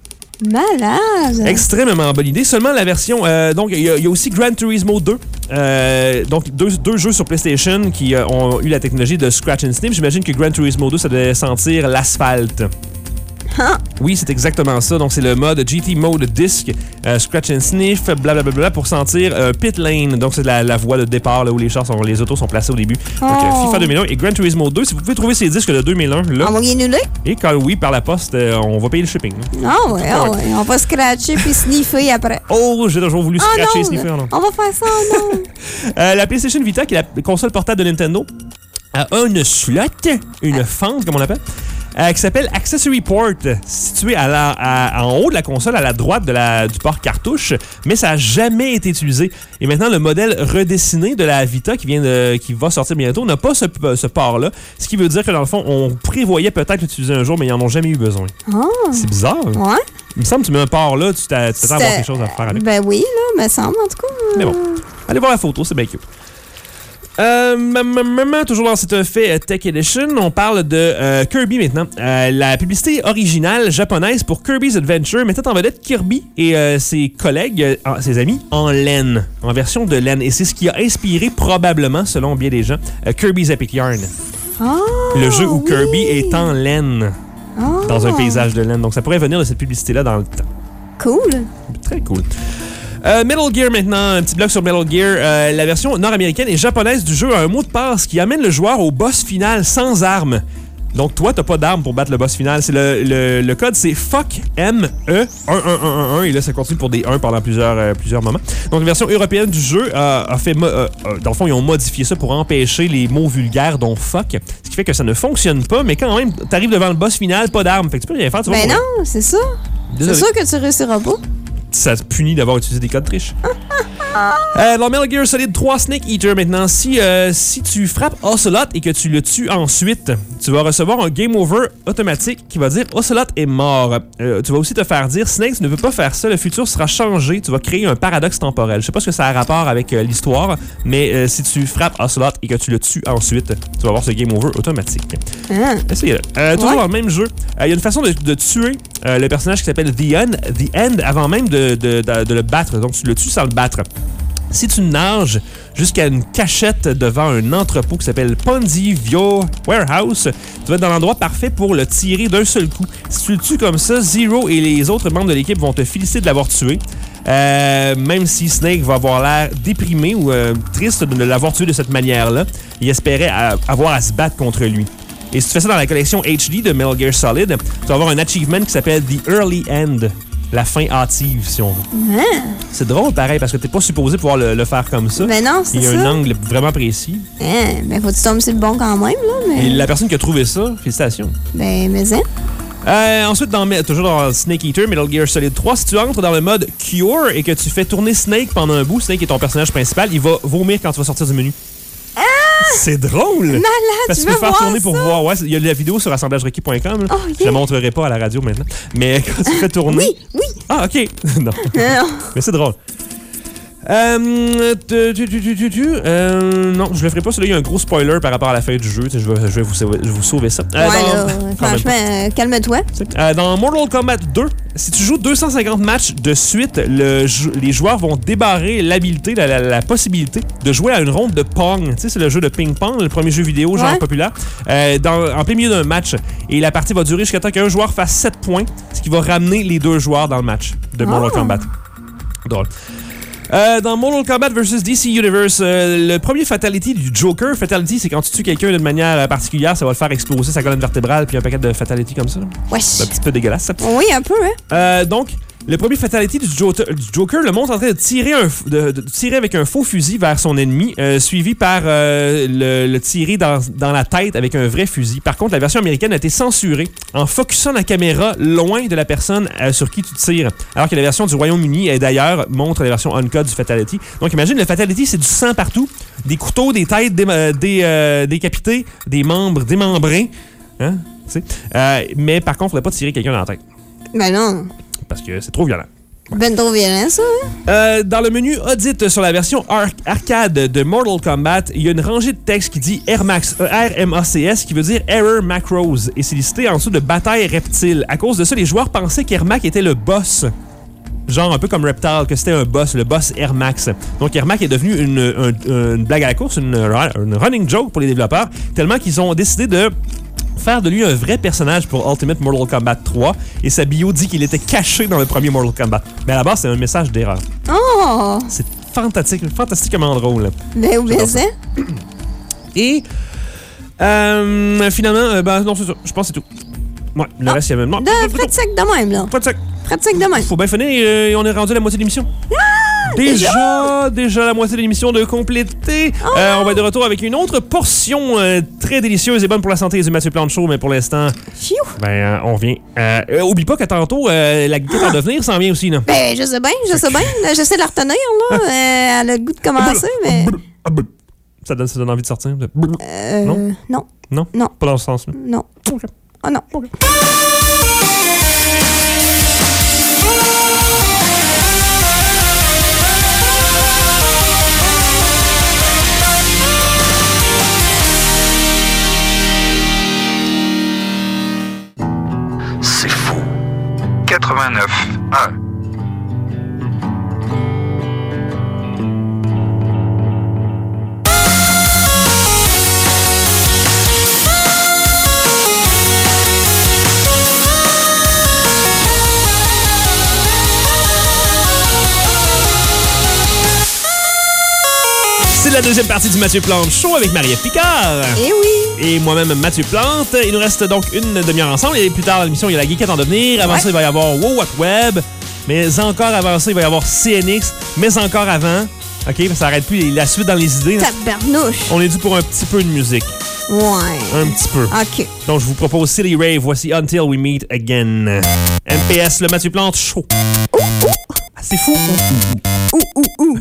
Malade. Extrêmement bonne idée. Seulement la version... Euh, donc, il y, y a aussi Gran Turismo deux. Euh, donc, deux, deux jeux sur PlayStation qui euh, ont eu la technologie de Scratch and Sniff. J'imagine que Gran Turismo deux, ça devait sentir l'asphalte. Huh? Oui, c'est exactement ça. Donc, c'est le mode G T Mode Disc, euh, Scratch and Sniff, blablabla, pour sentir euh, Pit Lane. Donc, c'est la, la voie de départ là, où les chars sont, les autos sont placés au début. Oh. Donc, euh, FIFA deux mille un et Gran Turismo deux. Si vous pouvez trouver ces disques de deux mille un, là. Envoyez-nous les. Et quand oui, par la poste, euh, on va payer le shipping. Ah ouais, ah ouais. On va scratcher puis sniffer après. Oh, j'ai toujours voulu Ah scratcher et non, sniffer. Non. on va faire ça, non. euh, la PlayStation Vita, qui est la console portable de Nintendo, a une slot, une ah. fente, comme on l'appelle, Euh, qui s'appelle Accessory Port, situé à la, à, en haut de la console, à la droite de la, du port cartouche, mais ça n'a jamais été utilisé. Et maintenant, le modèle redessiné de la Vita qui, vient de, qui va sortir bientôt n'a pas ce, ce port-là, ce qui veut dire que dans le fond, on prévoyait peut-être l'utiliser un jour, mais ils n'en ont jamais eu besoin. Oh. C'est bizarre. Ouais. Il me semble que tu mets un port là, tu t'attends à avoir quelque chose à faire avec. Ben oui, là, me semble en tout cas. Mais bon, allez voir la photo, c'est bien cute. Euh, maman, toujours dans cet fait Tech Edition, on parle de euh, Kirby maintenant. Euh, la publicité originale japonaise pour Kirby's Adventure mettait en vedette Kirby et euh, ses collègues, euh, ses amis, en laine, en version de laine. Et c'est ce qui a inspiré probablement, selon bien des gens, euh, Kirby's Epic Yarn. Oh, le jeu où oui. Kirby est en laine, oh. dans un paysage de laine. Donc ça pourrait venir de cette publicité-là dans le temps. Cool. Très cool. Euh, Metal Gear maintenant, un petit bloc sur Metal Gear. Euh, la version nord-américaine et japonaise du jeu a un mot de passe qui amène le joueur au boss final sans armes. Donc toi, t'as pas d'armes pour battre le boss final. C'est le, le, le code, c'est fuck M E un un un un un et là, ça continue pour des un pendant plusieurs, euh, plusieurs moments. Donc la version européenne du jeu euh, a fait... Euh, euh, dans le fond, ils ont modifié ça pour empêcher les mots vulgaires, dont fuck. Ce qui fait que ça ne fonctionne pas, mais quand même, t'arrives devant le boss final, pas d'armes. Fait que tu peux rien faire. Tu Ben vas non, c'est ça. Désolé. C'est sûr que tu réussiras pas. Ça te punit d'avoir utilisé des codes triches. euh, dans Metal Gear Solid trois Snake Eater maintenant, si, euh, si tu frappes Ocelot et que tu le tues ensuite, tu vas recevoir un game over automatique qui va dire Ocelot est mort. Euh, tu vas aussi te faire dire Snake, tu ne veux pas faire ça, le futur sera changé, tu vas créer un paradoxe temporel. Je sais pas ce que ça a rapport avec euh, l'histoire, mais euh, si tu frappes Ocelot et que tu le tues ensuite, tu vas avoir ce game over automatique. Ah. Essayez-le. Euh, toujours Ouais. dans le même jeu, il euh, y a une façon de, de tuer euh, le personnage qui s'appelle The End, The End avant même de, de, de, de le battre. Donc tu le tues sans le battre. Si tu nages jusqu'à une cachette devant un entrepôt qui s'appelle Pondivio Warehouse, tu vas être dans l'endroit parfait pour le tirer d'un seul coup. Si tu le tues comme ça, Zero et les autres membres de l'équipe vont te féliciter de l'avoir tué. Euh, même si Snake va avoir l'air déprimé ou euh, triste de l'avoir tué de cette manière-là, il espérait à, avoir à se battre contre lui. Et si tu fais ça dans la collection H D de Metal Gear Solid, tu vas avoir un achievement qui s'appelle The Early End. La fin hâtive, si on veut. Ah. C'est drôle, pareil, parce que t'es pas supposé pouvoir le, le faire comme ça. Ben non, c'est ça. Il y a un angle vraiment précis. Ah, ben faut que tu tombes sur le bon quand même, là. Mais... Et la personne qui a trouvé ça, félicitations. Ben, mais hein. Euh, ensuite, dans, toujours dans Snake Eater, Metal Gear Solid trois, si tu entres dans le mode Cure et que tu fais tourner Snake pendant un bout, Snake est ton personnage principal, il va vomir quand tu vas sortir du menu. Ah! C'est drôle! Malade, Parce tu que tu veux peux faire voir tourner pour ça? voir. Ouais, il y a la vidéo sur assemblages requis point com. Oh, yeah. Je la montrerai pas à la radio maintenant. Mais quand tu fais tourner. Oui, oui. Ah, OK. Non. Non. Mais c'est drôle. Euh, tu, tu, tu, tu, tu, euh, non, je le ferai pas. Celui-là, il y a un gros spoiler par rapport à la fin du jeu. Je vais, je vais vous, sauver, je vais vous sauver ça. Euh, Ouais, dans, là, franchement, euh, calme-toi. euh, dans Mortal Kombat deux, si tu joues deux cent cinquante matchs de suite, le, les joueurs vont débarrer l'habilité, la, la, la possibilité de jouer à une ronde de Pong. Tu sais, c'est le jeu de ping-pong, le premier jeu vidéo genre Ouais. populaire, euh, dans, en plein milieu d'un match. Et la partie va durer jusqu'à temps qu'un joueur fasse sept points, ce qui va ramener les deux joueurs dans le match de Mortal Oh. Kombat. Drôle. Euh, dans Mortal Kombat versus D C Universe, euh, le premier Fatality du Joker, Fatality, c'est quand tu tues quelqu'un d'une manière euh, particulière, ça va le faire exploser sa colonne vertébrale, puis un paquet de Fatality comme ça. là. Wesh. C'est un petit peu dégueulasse. Ça. Oui, un peu, hein. Euh, donc, le premier Fatality du Joker, du Joker le montre en train de tirer, un, de, de tirer avec un faux fusil vers son ennemi, euh, suivi par euh, le, le tirer dans, dans la tête avec un vrai fusil. Par contre, la version américaine a été censurée en focusant la caméra loin de la personne euh, sur qui tu tires. Alors que la version du Royaume-Uni, et d'ailleurs, montre la version uncut du Fatality. Donc, imagine, le Fatality, c'est du sang partout, des couteaux, des têtes dé, euh, des, euh, décapitées, des membres démembrés. Hein? Tu sais? Euh, mais par contre, il ne faudrait pas tirer quelqu'un dans la tête. Ben non. Parce que c'est trop violent. Ben trop violent, ça. Hein? Euh, dans le menu Audit sur la version ar- arcade de Mortal Kombat, il y a une rangée de texte qui dit R M A C, R M A C S, qui veut dire Error Macros, et c'est listé en dessous de Bataille Reptile. À cause de ça, les joueurs pensaient qu'Ermac était le boss. Genre un peu comme Reptile, que c'était un boss, le boss Ermax. Donc Ermac est devenu une, une, une blague à la course, une, une running joke pour les développeurs, tellement qu'ils ont décidé de faire de lui un vrai personnage pour Ultimate Mortal Kombat trois, et sa bio dit qu'il était caché dans le premier Mortal Kombat. Mais à la base, c'est un message d'erreur. Oh! C'est fantastique, fantastiquement drôle. Ben oui, J'adore c'est. Et euh, finalement, euh, ben non, c'est ça. Je pense que c'est tout. Ouais, le Ah, reste, il y a même. Non, De pratique de même, là. pas de sac. Pratique de même. Faut bien finir et euh, on est rendu à la moitié de l'émission. Déjà, déjà la moitié de l'émission de compléter. Oh. Euh, on va être de retour avec une autre portion euh, très délicieuse et bonne pour la santé du Mathieu Plante Show, mais pour l'instant, Phew. ben, euh, on vient. Euh, euh, oublie pas que tantôt, euh, la guitare en devenir s'en vient aussi, là. Ben, je sais bien, je sais bien. J'essaie de la retenir, là. Euh, elle a le goût de commencer, mais. Ça donne, ça donne envie de sortir. Euh. Non? Non. Non? Non. Pas dans ce sens-là. Non. OK. Oh non. OK. C'est faux. quatre-vingt-neuf un. la deuxième partie du Mathieu Plante Show avec Marie-Ève Picard. Eh oui. Et moi-même, Mathieu Plante. Il nous reste donc une demi-heure ensemble. Et plus tard dans l'émission, il y a la Geekette en devenir. Avant ouais. ça, il va y avoir Wow What Web. Mais encore avant ça, il va y avoir C N X. Mais encore avant, OK, parce que ça n'arrête plus la suite dans les idées. Tabarnouche. On est dû pour un petit peu de musique. Ouais. Un petit peu. OK. Donc, je vous propose Silly Rave. Voici Until We Meet Again. M P S, le Mathieu Plante Show. Ouh, ouh. Ah, c'est fou. Ouh, ouh, ouh.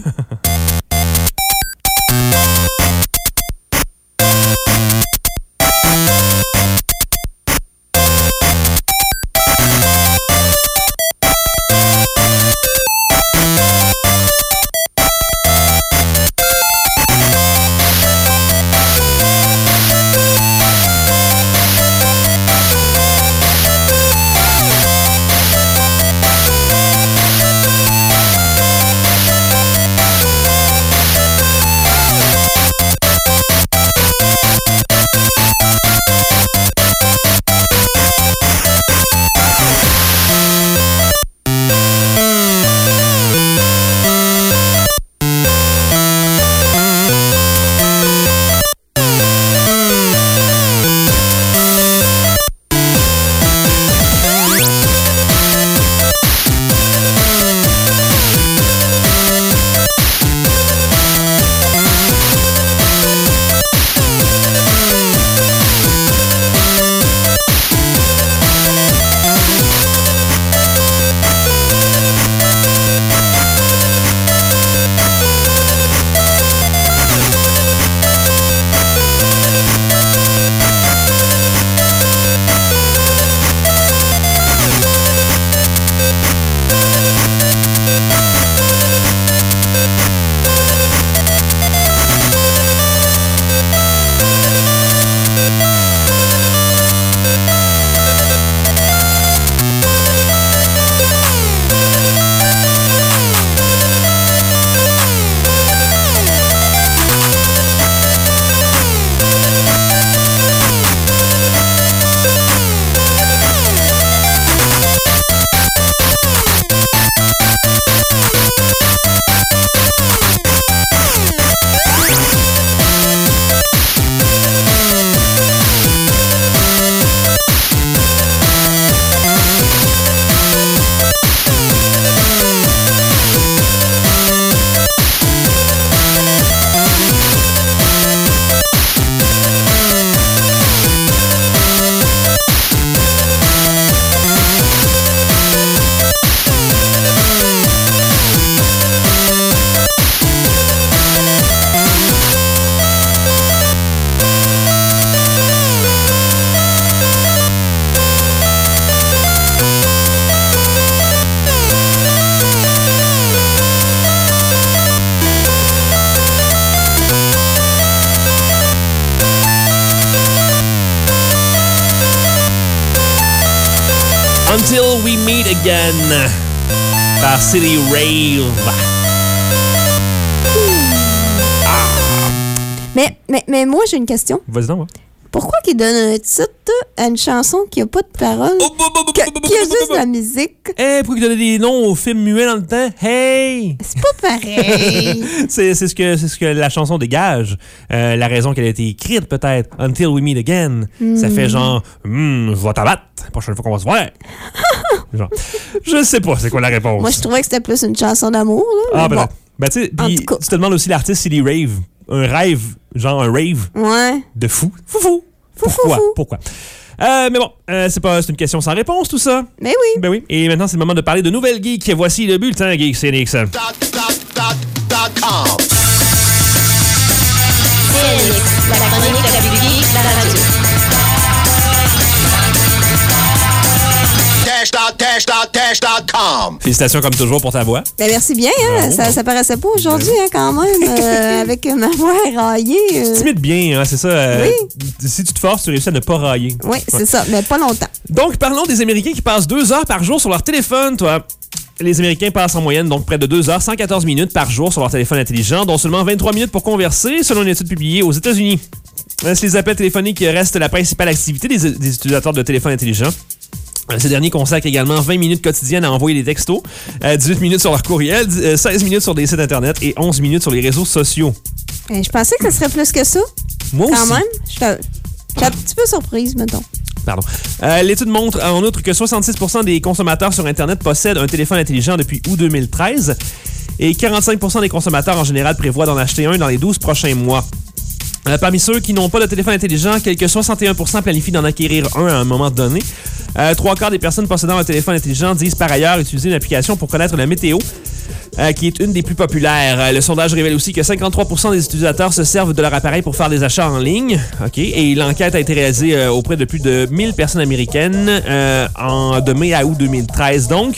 Until We Meet Again par Silly Rave. Ah. Mais, mais, mais moi, j'ai une question. Vas-y donc, ouais. Pourquoi qu'ils donnent un titre à une chanson qui n'a pas de paroles, Oh, bo, bo, bo, qui a, bo, bo, qui a bo, juste bo, de la musique? Hey, pourquoi ils donnaient des noms aux films muets dans le temps? Hey! C'est pas pareil. c'est, c'est, ce que, c'est ce que la chanson dégage. Euh, la raison qu'elle a été écrite, peut-être. Until We Meet Again. Mm. Ça fait genre, hmm, je vais t'abattre la prochaine fois qu'on va se voir. Genre, je sais pas c'est quoi la réponse. Moi, je trouvais que c'était plus une chanson d'amour. Là, ah, ben peut-être. Ben, tu sais, puis tu te demandes aussi l'artiste Silly Rave. Un rêve, genre un rave. Ouais. De fou. Fou, fou. Fou, Pourquoi? fou, fou. Pourquoi? Euh, mais bon, euh, c'est pas c'est une question sans réponse, tout ça. Ben oui. Ben oui. Et maintenant, c'est le moment de parler de nouvelles geeks. Voici le bulletin Geek C N X. C N X, la chronique la plus geek de la radio. Félicitations comme toujours pour ta voix. Ben merci bien, hein? Ça, ça paraissait pas aujourd'hui, hein, quand même, euh, avec ma voix raillée. Euh... T'imites bien, hein, c'est ça. Euh, oui. Si tu te forces, tu réussis à ne pas railler. Oui, c'est ouais. ça, mais pas longtemps. Donc, parlons des Américains qui passent deux heures par jour sur leur téléphone, toi. Les Américains passent en moyenne donc près de deux heures, cent quatorze minutes par jour sur leur téléphone intelligent, dont seulement vingt-trois minutes pour converser, selon une étude publiée aux États-Unis. Si les appels téléphoniques restent la principale activité des, des utilisateurs de téléphones intelligents, ces derniers consacrent également vingt minutes quotidiennes à envoyer des textos, dix-huit minutes sur leur courriel, seize minutes sur des sites Internet et onze minutes sur les réseaux sociaux. Ben, je pensais que ce serait plus que ça. Moi Quand aussi. même. Je suis un je suis un petit peu surprise, mettons. Pardon. Euh, l'étude montre en outre que soixante-six pour cent des consommateurs sur Internet possèdent un téléphone intelligent depuis août deux mille treize et quarante-cinq pour cent des consommateurs en général prévoient d'en acheter un dans les douze prochains mois. Euh, parmi ceux qui n'ont pas de téléphone intelligent, quelques soixante et un pour cent planifient d'en acquérir un à un moment donné. Euh, trois quarts des personnes possédant un téléphone intelligent disent par ailleurs utiliser une application pour connaître la météo, euh, qui est une des plus populaires. Euh, le sondage révèle aussi que cinquante-trois pour cent des utilisateurs se servent de leur appareil pour faire des achats en ligne. OK. Et l'enquête a été réalisée euh, auprès de plus de mille personnes américaines euh, en, de mai à août deux mille treize. Donc,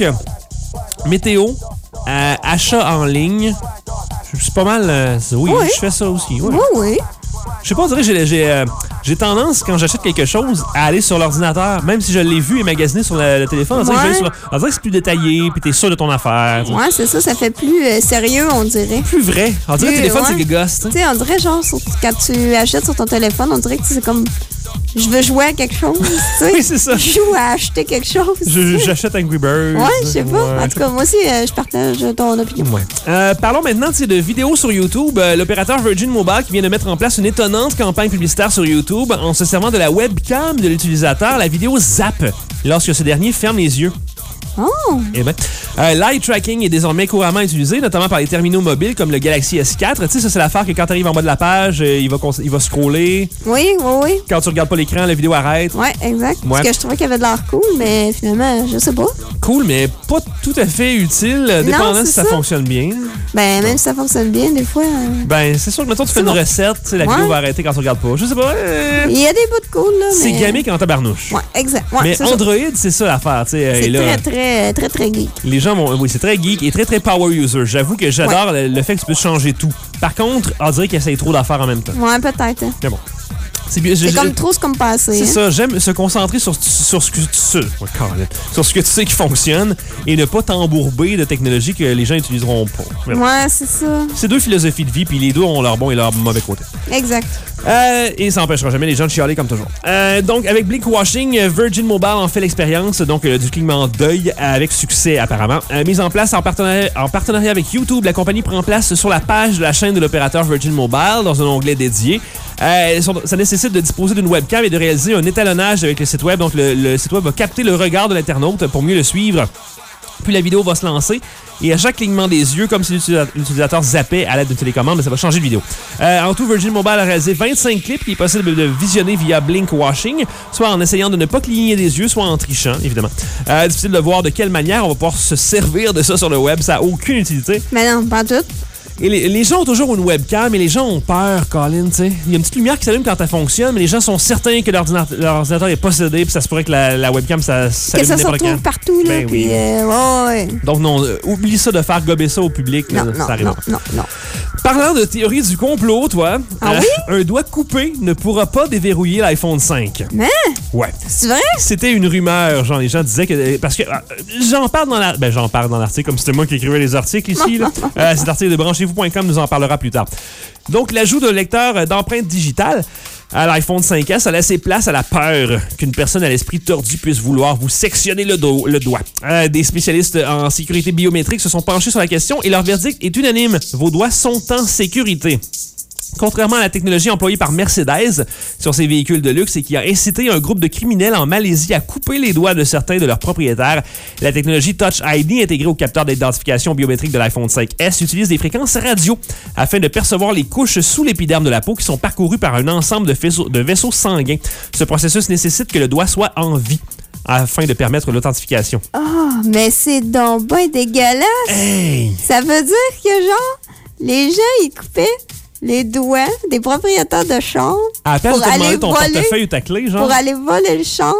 météo, euh, achat en ligne, c'est pas mal... Euh, oui, Oui. je fais ça aussi. Ouais. Oui, oui. Je sais pas, on dirait que j'ai, j'ai, euh, j'ai tendance, quand j'achète quelque chose, à aller sur l'ordinateur, même si je l'ai vu et magasiné sur le, le téléphone. On dirait, que je vais Ouais. sur- on dirait que c'est plus détaillé, puis t'es sûr de ton affaire. tu sais. Ouais, c'est ça. Ça fait plus euh, sérieux, on dirait. Plus vrai. On dirait que le Plus, téléphone, ouais. c'est que gosse. tu sais. Tu sais, on dirait genre, sur- quand tu achètes sur ton téléphone, on dirait que c'est comme... Je veux jouer à quelque chose, tu sais. Oui, c'est ça. Je joue à acheter quelque chose. Je- j'achète Angry Birds. Ouais, je sais pas. Ouais. En tout cas, moi aussi, euh, je partage ton opinion. Ouais. Euh, parlons maintenant tu sais, de vidéos sur YouTube. Euh, l'opérateur Virgin Mobile qui vient de mettre en place une étonnante campagne publicitaire sur YouTube en se servant de la webcam de l'utilisateur. La vidéo zappe lorsque ce dernier ferme les yeux. Oh! Eh ben, euh, l'eye tracking est désormais couramment utilisé, notamment par les terminaux mobiles comme le Galaxy S quatre. Tu sais, ça, c'est l'affaire que quand tu arrives en bas de la page, euh, il va, cons- il va scroller. Oui, oui, oui. Quand tu regardes pas l'écran, la vidéo arrête. Ouais, exact. Ouais. Parce que je trouvais qu'il avait de l'air cool, mais finalement, je sais pas. Cool, mais pas tout à fait utile, euh, dépendant c'est si ça, ça. fonctionne bien. Ben, même si ça fonctionne bien, des fois, euh, Ben, c'est sûr que, mettons, tu fais C'est une bon. recette, tu sais, la Ouais. vidéo va arrêter quand tu regardes pas. Je sais pas. euh, il y a des bouts de cool, là. c'est mais... gamique en tabarnouche. Ouais, exact. Ouais, mais c'est ça. Android, c'est ça l'affaire, tu sais. euh, C'est et là, très, très, très, très geek. les gens vont. Oui, c'est très geek et très, très power user. J'avoue que j'adore le, le fait que tu peux changer tout. Par contre, on dirait qu'ils essayent trop d'affaires en même temps. Ouais, peut-être. hein. Mais bon. C'est bien. C'est je- comme je- trop ce qu'on me passait. C'est hein. ça, j'aime se concentrer sur, sur, ce que, sur, ouais, Colin. sur ce que tu sais qui fonctionne et ne pas t'embourber de technologies que les gens n'utiliseront pas. Mais bon. Ouais, c'est ça. C'est deux philosophies de vie, puis les deux ont leur bon et leur mauvais côté. Exact. Euh, et ça n'empêchera jamais les gens de chialer comme toujours. Euh, donc, avec Blinkwashing, Virgin Mobile en fait l'expérience, donc euh, du clignement d'œil avec succès apparemment. Euh, mise en place en partenariat, en partenariat avec YouTube, la compagnie prend place sur la page de la chaîne de l'opérateur Virgin Mobile dans un onglet dédié. Euh, ça nécessite de disposer d'une webcam et de réaliser un étalonnage avec le site web. Donc, le, le site web va capter le regard de l'internaute pour mieux le suivre. Puis la vidéo va se lancer et à chaque clignement des yeux, comme si l'utilisa- l'utilisateur zappait à l'aide de télécommande, ça va changer de vidéo. Euh, en tout, Virgin Mobile a réalisé vingt-cinq clips qu'il est possible de visionner via Blinkwashing, soit en essayant de ne pas cligner des yeux, soit en trichant, évidemment. Euh, difficile de voir de quelle manière on va pouvoir se servir de ça sur le web, ça n'a aucune utilité. Mais non, pas tout. Et les, les gens ont toujours une webcam, et les gens ont peur, Colin, tu sais. Il y a une petite lumière qui s'allume quand elle fonctionne, mais les gens sont certains que l'ordinateur, l'ordinateur est possédé, puis ça se pourrait que la, la webcam, ça Que s'allume ça se n'importe quand. retrouve partout, là. Ben puis, oui. euh, ouais, ouais. Donc non, euh, oublie ça de faire gober ça au public, là, Non, ça non, arrivera non, pas. non, non. Parlant de théorie du complot, toi, Ah un doigt coupé ne pourra pas déverrouiller l'iPhone cinq. Mais, Ouais. c'est vrai? C'était une rumeur, genre les gens disaient que parce que euh, j'en parle dans la ben j'en parle dans l'article comme c'était moi qui écrivais les articles ici là. Euh, cet article de branchez vous point com nous en parlera plus tard. Donc l'ajout d'un lecteur d'empreintes digitales à l'iPhone cinq S a laissé place à la peur qu'une personne à l'esprit tordu puisse vouloir vous sectionner le, dos, le doigt. Euh, des spécialistes en sécurité biométrique se sont penchés sur la question et leur verdict est unanime. Vos doigts sont en sécurité. Contrairement à la technologie employée par Mercedes sur ses véhicules de luxe et qui a incité un groupe de criminels en Malaisie à couper les doigts de certains de leurs propriétaires, la technologie Touch I D intégrée au capteur d'identification biométrique de l'iPhone cinq S utilise des fréquences radio afin de percevoir les couches sous l'épiderme de la peau qui sont parcourues par un ensemble de vaisseaux, de vaisseaux sanguins. Ce processus nécessite que le doigt soit en vie afin de permettre l'authentification. Ah, mais c'est donc ben dégueulasse. Hey! Ça veut dire que, genre, les gens, ils coupaient les doigts des propriétaires de chars À peine pour de te demander aller ton voler- portefeuille ou ta clé, genre. pour aller voler le char.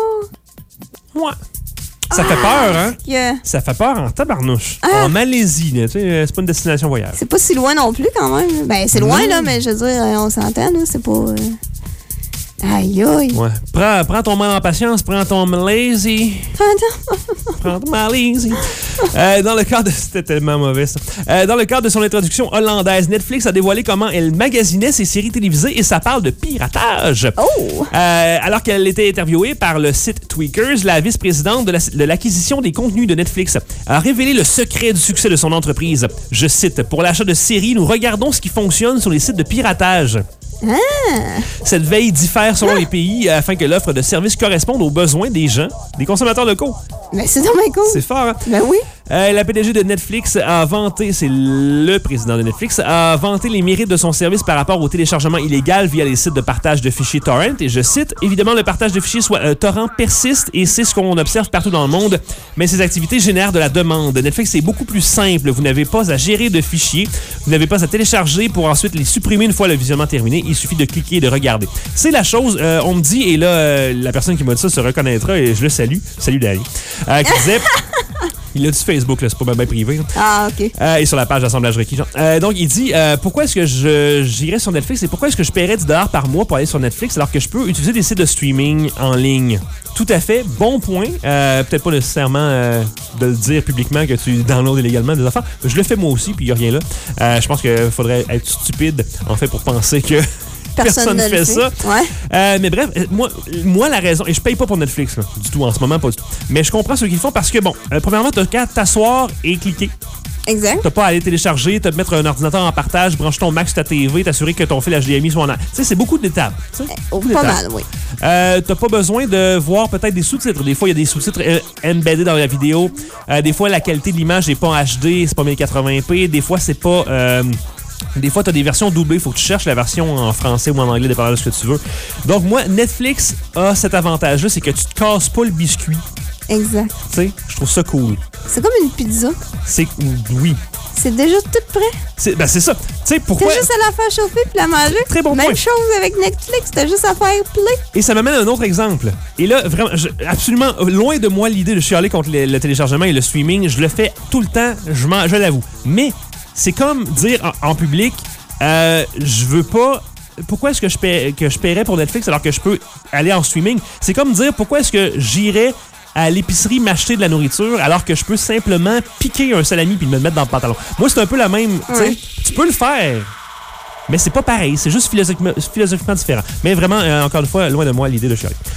Ouais. Ça fait peur, hein? Que Ça fait peur en tabarnouche. Ah. En Malaisie, là, tu sais, c'est pas une destination voyage. c'est pas si loin non plus, quand même. Ben, c'est loin, Non. là, mais je veux dire, on s'entend, là, c'est pas... euh, Aïe, aïe. Ouais. Prends, prends ton mal en patience, prends ton lazy. Prends ton mal lazy. Euh, dans le cadre de... C'était tellement mauvais, ça. Euh, dans le cadre de son introduction hollandaise, Netflix a dévoilé comment elle magasinait ses séries télévisées et ça parle de piratage. Oh! Euh, alors qu'elle était interviewée par le site Tweakers, la vice-présidente de, la, de l'acquisition des contenus de Netflix a révélé le secret du succès de son entreprise. Je cite, « Pour l'achat de séries, nous regardons ce qui fonctionne sur les sites de piratage. » Ah. Cette veille diffère selon ah. les pays afin que l'offre de services corresponde aux besoins des gens, des consommateurs locaux. Mais c'est dommage cool. C'est fort, hein? Ben oui. Euh, la P D G de Netflix a vanté, c'est le président de Netflix, a vanté les mérites de son service par rapport au téléchargement illégal via les sites de partage de fichiers torrent. Et je cite, évidemment, le partage de fichiers soit, euh, torrent persiste et c'est ce qu'on observe partout dans le monde, mais ces activités génèrent de la demande. Netflix est beaucoup plus simple. Vous n'avez pas à gérer de fichiers, vous n'avez pas à télécharger pour ensuite les supprimer une fois le visionnement terminé. Il suffit de cliquer et de regarder. C'est la chose, euh, on me dit, et là, euh, la personne qui m'a dit ça se reconnaîtra et je le salue. Salut, Dali. Euh, qui disait... Il a du Facebook, là, c'est pas bien privé. Hein. Ah, OK. Euh, et sur la page d'assemblage requis. Genre. Euh, donc, il dit euh, pourquoi est-ce que je j'irais sur Netflix et pourquoi est-ce que je paierais dix dollars par mois pour aller sur Netflix alors que je peux utiliser des sites de streaming en ligne? Tout à fait. Bon point. Euh, peut-être pas nécessairement euh, de le dire publiquement que tu downloads illégalement des affaires. Je le fais moi aussi, puis il n'y a rien là. Euh, je pense qu'il faudrait être stupide, en fait, pour penser que... Personne ne fait, fait ça. Ouais. Euh, mais bref, moi, moi, la raison... Et je paye pas pour Netflix, là, du tout, en ce moment, pas du tout. Mais je comprends ceux qui le font parce que, bon, euh, premièrement, t'as qu'à t'asseoir et cliquer. Exact. T'as pas à aller télécharger, t'as à mettre un ordinateur en partage, brancher ton Mac sur ta T V, t'assurer que ton fil H D M I soit en... Tu sais, c'est beaucoup d'étapes. Oh, pas mal, oui. Euh, t'as pas besoin de voir peut-être des sous-titres. Des fois, il y a des sous-titres euh, embedded dans la vidéo. Euh, des fois, la qualité de l'image n'est pas en H D, c'est pas mille quatre-vingts p. Des fois, c'est pas... Euh, Des fois, tu as des versions doublées. Il faut que tu cherches la version en français ou en anglais, dépendant de ce que tu veux. Donc, moi, Netflix a cet avantage-là, c'est que tu te casses pas le biscuit. Exact. Tu sais, je trouve ça cool. C'est comme une pizza. C'est... Oui. C'est déjà tout prêt. C'est, ben, c'est ça. Tu sais, pourquoi... T'as juste à la faire chauffer puis la manger. Très bon Même point. chose avec Netflix. T'as juste à faire play. Et ça m'amène à un autre exemple. Et là, vraiment, je, absolument, loin de moi l'idée de chialer contre le, le téléchargement et le streaming. Je le fais tout le temps, je, m'en, je l'avoue. Mais... C'est comme dire en, en public, euh, je veux pas... Pourquoi est-ce que je, paie, que je paierais pour Netflix alors que je peux aller en streaming? C'est comme dire, pourquoi est-ce que j'irais à l'épicerie m'acheter de la nourriture alors que je peux simplement piquer un salami puis me le mettre dans le pantalon? Moi, c'est un peu la même... Ouais. Tu peux le faire, mais c'est pas pareil. C'est juste philosophiquement, philosophiquement différent. Mais vraiment, euh, encore une fois, loin de moi l'idée de chialer.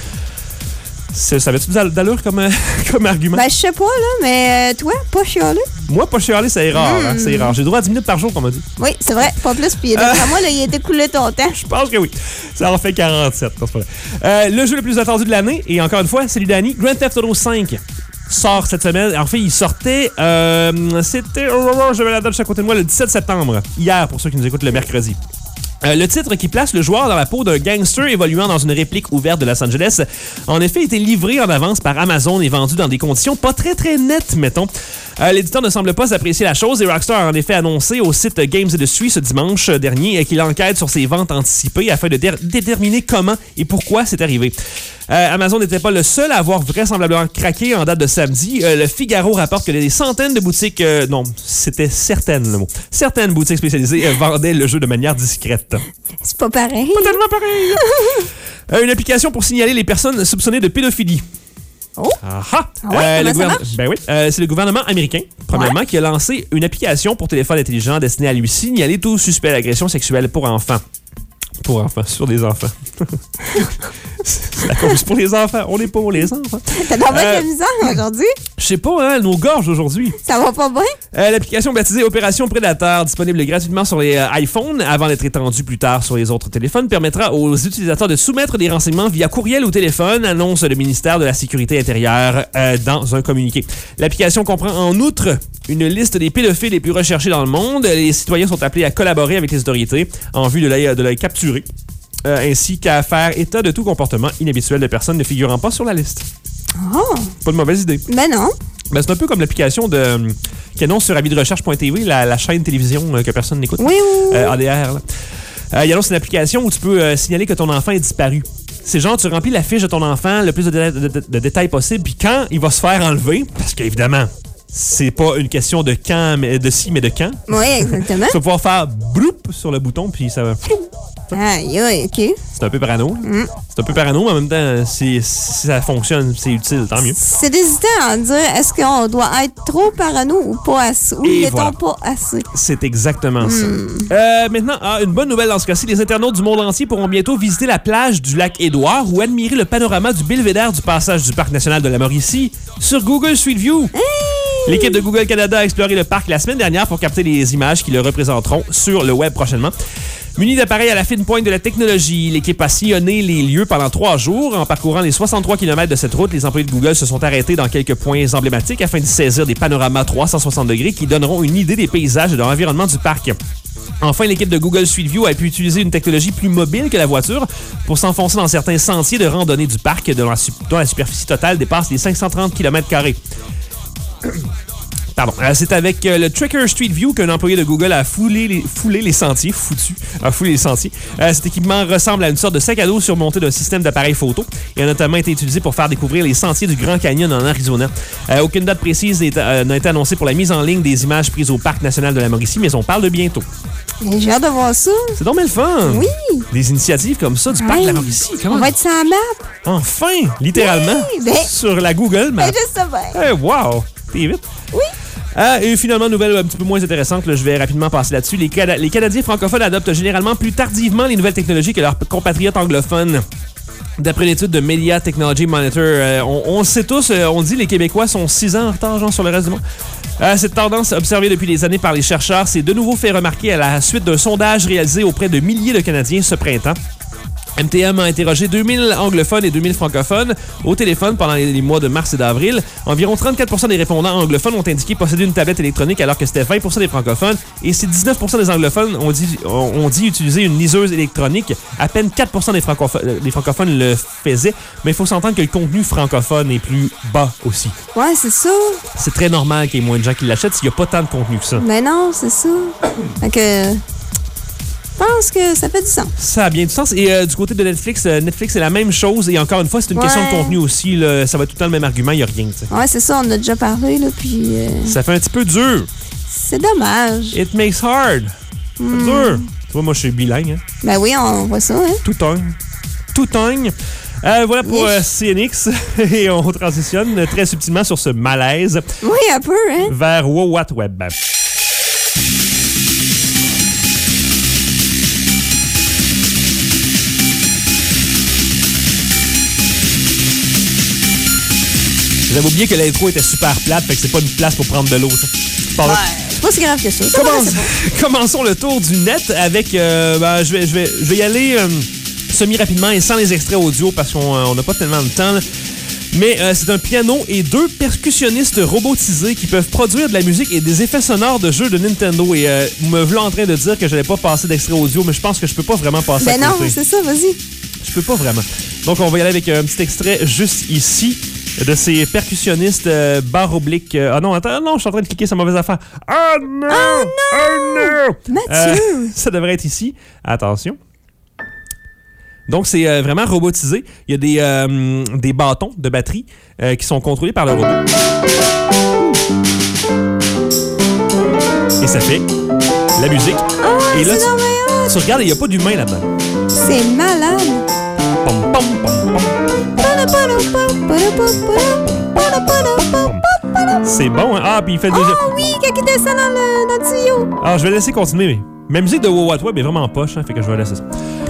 Ça avait-tu d'allure comme, euh, comme argument? Ben, je sais pas, là, mais euh, toi, pas chialer? Moi, pas chialer, c'est rare. Mmh. Hein, c'est rare. J'ai le droit à dix minutes par jour, qu'on m'a dit. Oui, c'est vrai, pas plus. Puis d'après euh... moi, là, il a été coulé ton temps. Je pense que oui. Ça en fait quarante-sept. Non, c'est pas vrai. Euh, le jeu le plus attendu de l'année, et encore une fois, salut Danny, Grand Theft Auto cinq sort cette semaine. En fait, il sortait... Euh, c'était... J'avais la date juste à côté de moi, le dix-sept septembre. Hier, pour ceux qui nous écoutent le mercredi. Euh, le titre qui place le joueur dans la peau d'un gangster évoluant dans une réplique ouverte de Los Angeles, en effet, été livré en avance par Amazon et vendu dans des conditions pas très très nettes, mettons. Euh, l'éditeur ne semble pas apprécier la chose et Rockstar a en effet annoncé au site Games Industry ce dimanche dernier qu'il enquête sur ses ventes anticipées afin de dé- déterminer comment et pourquoi c'est arrivé. Euh, Amazon n'était pas le seul à avoir vraisemblablement craqué en date de samedi. Euh, le Figaro rapporte que des centaines de boutiques... Euh, non, c'était certaines, le mot. Certaines boutiques spécialisées euh, vendaient le jeu de manière discrète. C'est pas pareil. Pas tellement pareil. euh, une application pour signaler les personnes soupçonnées de pédophilie. Oh! Ah ah! Ah ouais, euh, le comment ça gouvern... marche? Ben oui, euh, c'est le gouvernement américain, premièrement, ouais. qui a lancé une application pour téléphone intelligent destinée à lui signaler tout suspect d'agression sexuelle pour enfants. Pour enfants, sur des enfants. C'est la cause pour les enfants. On est pour les enfants. T'as dans votre euh, misère aujourd'hui? Je sais pas, hein, nos gorges aujourd'hui. Ça va pas bien? Euh, l'application baptisée Opération Prédateur, disponible gratuitement sur les euh, iPhones avant d'être étendue plus tard sur les autres téléphones, permettra aux utilisateurs de soumettre des renseignements via courriel ou téléphone, annonce le ministère de la Sécurité intérieure euh, dans un communiqué. L'application comprend en outre une liste des pédophiles les plus recherchés dans le monde. Les citoyens sont appelés à collaborer avec les autorités en vue de les, de les capturer. Euh, ainsi qu'à faire état de tout comportement inhabituel de personnes ne figurant pas sur la liste. Oh! Pas de mauvaise idée. Ben non. Ben, c'est un peu comme l'application de, euh, qui annonce sur avis de recherche point t v, la, la chaîne télévision euh, que personne n'écoute. Oui, oui. Euh, A D R. Là. Euh, il annonce une application où tu peux euh, signaler que ton enfant est disparu. C'est genre, tu remplis la fiche de ton enfant le plus de, dé- de, de, de détails possible, puis quand il va se faire enlever, parce qu'évidemment, c'est pas une question de quand, mais de si, mais de quand. Oui, exactement. Tu vas pouvoir faire bloup sur le bouton, puis ça va... Aïe, aïe, OK. C'est un peu parano. Mm. C'est un peu parano, mais en même temps, si, si ça fonctionne, c'est utile, tant mieux. C'est hésitant à dire est-ce qu'on doit être trop parano ou pas assez, ou Et n'est-on voilà. pas assez. C'est exactement Mm. ça. Euh, maintenant, ah, une bonne nouvelle dans ce cas-ci, les internautes du monde entier pourront bientôt visiter la plage du lac Édouard ou admirer le panorama du belvédère du passage du Parc national de la Mauricie sur Google Street View. Hey! L'équipe de Google Canada a exploré le parc la semaine dernière pour capter les images qui le représenteront sur le web prochainement. Munie d'appareils à la fine pointe de la technologie, l'équipe a sillonné les lieux pendant trois jours. En parcourant les soixante-trois kilomètres de cette route, les employés de Google se sont arrêtés dans quelques points emblématiques afin de saisir des panoramas trois cent soixante degrés qui donneront une idée des paysages et de l'environnement du parc. Enfin, l'équipe de Google Street View a pu utiliser une technologie plus mobile que la voiture pour s'enfoncer dans certains sentiers de randonnée du parc dont la, dont la superficie totale dépasse les cinq cent trente kilomètres carrés. Pardon. Euh, c'est avec euh, le Tracker Street View qu'un employé de Google a foulé les, foulé les sentiers. Foutu. A foulé les sentiers. Euh, cet équipement ressemble à une sorte de sac à dos surmonté d'un système d'appareil photo et a notamment été utilisé pour faire découvrir les sentiers du Grand Canyon en Arizona. Euh, aucune date précise n'est, euh, n'a été annoncée pour la mise en ligne des images prises au Parc national de la Mauricie, mais on parle de bientôt. J'ai hâte de voir ça. C'est donc bien le fun! Oui! Des initiatives comme ça du Parc Hey, de la Mauricie. Comment? On va être sur la map. Enfin! Littéralement! Oui, ben- sur la Google Maps. Ben, je sais bien. Eh, wow! T'es vite! Oui. Ah, et finalement, nouvelle un petit peu moins intéressante, là, je vais rapidement passer là-dessus. Les, Cana- les Canadiens francophones adoptent généralement plus tardivement les nouvelles technologies que leurs compatriotes anglophones. D'après l'étude de Media Technology Monitor, euh, on, on le sait tous, euh, on dit les Québécois sont six ans en retard genre, sur le reste du monde. Euh, cette tendance observée depuis des années par les chercheurs s'est de nouveau fait remarquer à la suite d'un sondage réalisé auprès de milliers de Canadiens ce printemps. M T M a interrogé deux mille anglophones et deux mille francophones au téléphone pendant les mois de mars et d'avril. Environ trente-quatre pour cent des répondants anglophones ont indiqué posséder une tablette électronique alors que c'était vingt pour cent des francophones. Et si dix-neuf pour cent des anglophones ont dit, ont dit utiliser une liseuse électronique, à peine quatre pour cent des francophones, des francophones le faisaient. Mais il faut s'entendre que le contenu francophone est plus bas aussi. Ouais, c'est ça. C'est très normal qu'il y ait moins de gens qui l'achètent s'il n'y a pas tant de contenu que ça. Mais non, c'est ça. Fait que... Je pense que ça fait du sens. Ça a bien du sens. Et euh, du côté de Netflix, euh, Netflix, c'est la même chose. Et encore une fois, c'est une Ouais. question de contenu aussi. Là. Ça va être tout le temps le même argument. Il n'y a rien. T'sais. Ouais, c'est ça, on en a déjà parlé, là, puis... euh, Ça fait un petit peu dur. c'est dommage. It makes hard. C'est Hmm. dur. Tu vois, moi, je suis bilingue. Hein. Ben oui, on voit ça, hein. Tout togne. Tout togne. Euh, voilà pour Yes. euh, C N X. Et on transitionne très subtilement sur ce malaise Oui, un peu, hein. vers Wow What Web. J'avais oublié que l'intro était super plate, fait que c'est pas une place pour prendre de l'eau. ça. Par là. C'est pas si grave que ça. Ça Commence- va, c'est Commençons le tour du net avec... euh, ben, je, vais, je, vais, je vais y aller euh, semi-rapidement et sans les extraits audio parce qu'on n'a pas tellement de temps. là. Mais euh, c'est un piano et deux percussionnistes robotisés qui peuvent produire de la musique et des effets sonores de jeux de Nintendo. Et euh, vous me voilà en train de dire que j'allais pas passer d'extrait audio, mais je pense que je peux pas vraiment passer Ben à non, côté. c'est ça, vas-y. Je peux pas vraiment. Donc, on va y aller avec un petit extrait juste ici de ces percussionnistes euh, barre oblique. euh, ah non, attends, non, je suis en train de cliquer sur la mauvaise affaire. Oh non! Oh non! Mathieu! Euh, ça devrait être ici. Attention. Donc, c'est euh, vraiment robotisé. Il y a des, euh, des bâtons de batterie euh, qui sont contrôlés par le robot. Et ça fait la musique. Oh, Et là, c'est tu, donc bien hot. tu regardes, il n'y a pas d'humain là-dedans. C'est malade. Pom, pom, pom, pom. C'est bon, hein? Ah, puis il fait le deuxième. Oh oui, quand il descend dans le, dans le tuyau. Ah, je vais laisser continuer, mais ma musique de Wow What Web est vraiment en poche, hein, fait que je vais laisser ça.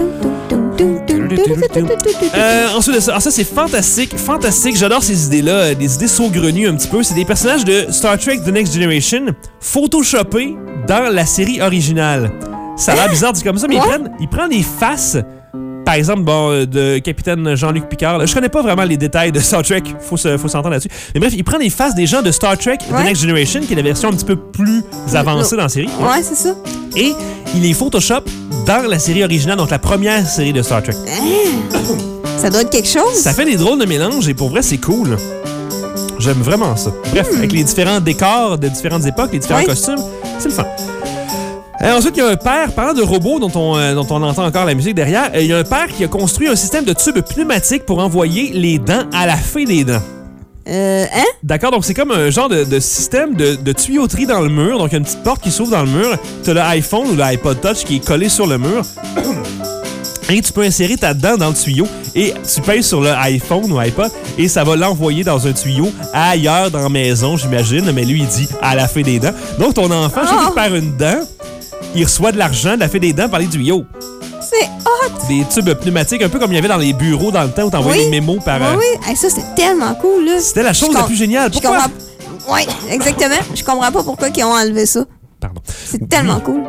Euh, ensuite de ça, ah, ça c'est fantastique, fantastique. J'adore ces idées-là, euh, des idées saugrenues un petit peu. C'est des personnages de Star Trek The Next Generation photoshopés dans la série originale. Ça a l'air bizarre dit comme ça, mais ils Ouais. prennent, ils prennent des faces. Par exemple, bon, euh, de capitaine Jean-Luc Picard. Là, je connais pas vraiment les détails de Star Trek, faut, se, faut s'entendre là-dessus. Mais bref, il prend les faces des gens de Star Trek The Ouais. Next Generation, qui est la version un petit peu plus avancée dans la série. Ouais, c'est ça. Et il les Photoshop dans la série originale, donc la première série de Star Trek. Ça doit être quelque chose. Ça fait des drôles de mélanges et pour vrai, c'est cool. J'aime vraiment ça. Bref, avec les différents décors de différentes époques, les différents Ouais. costumes, c'est le fun. Euh, ensuite, il y a un père, parlant de robots dont on, euh, dont on entend encore la musique derrière, euh, il y a un père qui a construit un système de tubes pneumatiques pour envoyer les dents à la fin des dents. Euh, hein? D'accord, donc c'est comme un genre de, de système de, de tuyauterie dans le mur. Donc il y a une petite porte qui s'ouvre dans le mur. Tu as l'iPhone ou l'iPod Touch qui est collé sur le mur. Et tu peux insérer ta dent dans le tuyau et tu pèses sur le iPhone ou iPod et ça va l'envoyer dans un tuyau ailleurs dans la maison, j'imagine. Mais lui, il dit à la fée des dents. Donc, ton enfant, chaque fois qu'il perd une dent, il reçoit de l'argent de la fée des dents par les tuyaux. C'est hot! Des tubes pneumatiques, un peu comme il y avait dans les bureaux dans le temps où t'envoyais Oui. des mémos par... Oui, euh, oui. Hey, ça, c'est tellement cool, là. C'était la chose Je la com- plus géniale. Je Pourquoi? comprends... Oui, exactement. Je comprends pas pourquoi ils ont enlevé ça. Pardon. C'est tellement cool.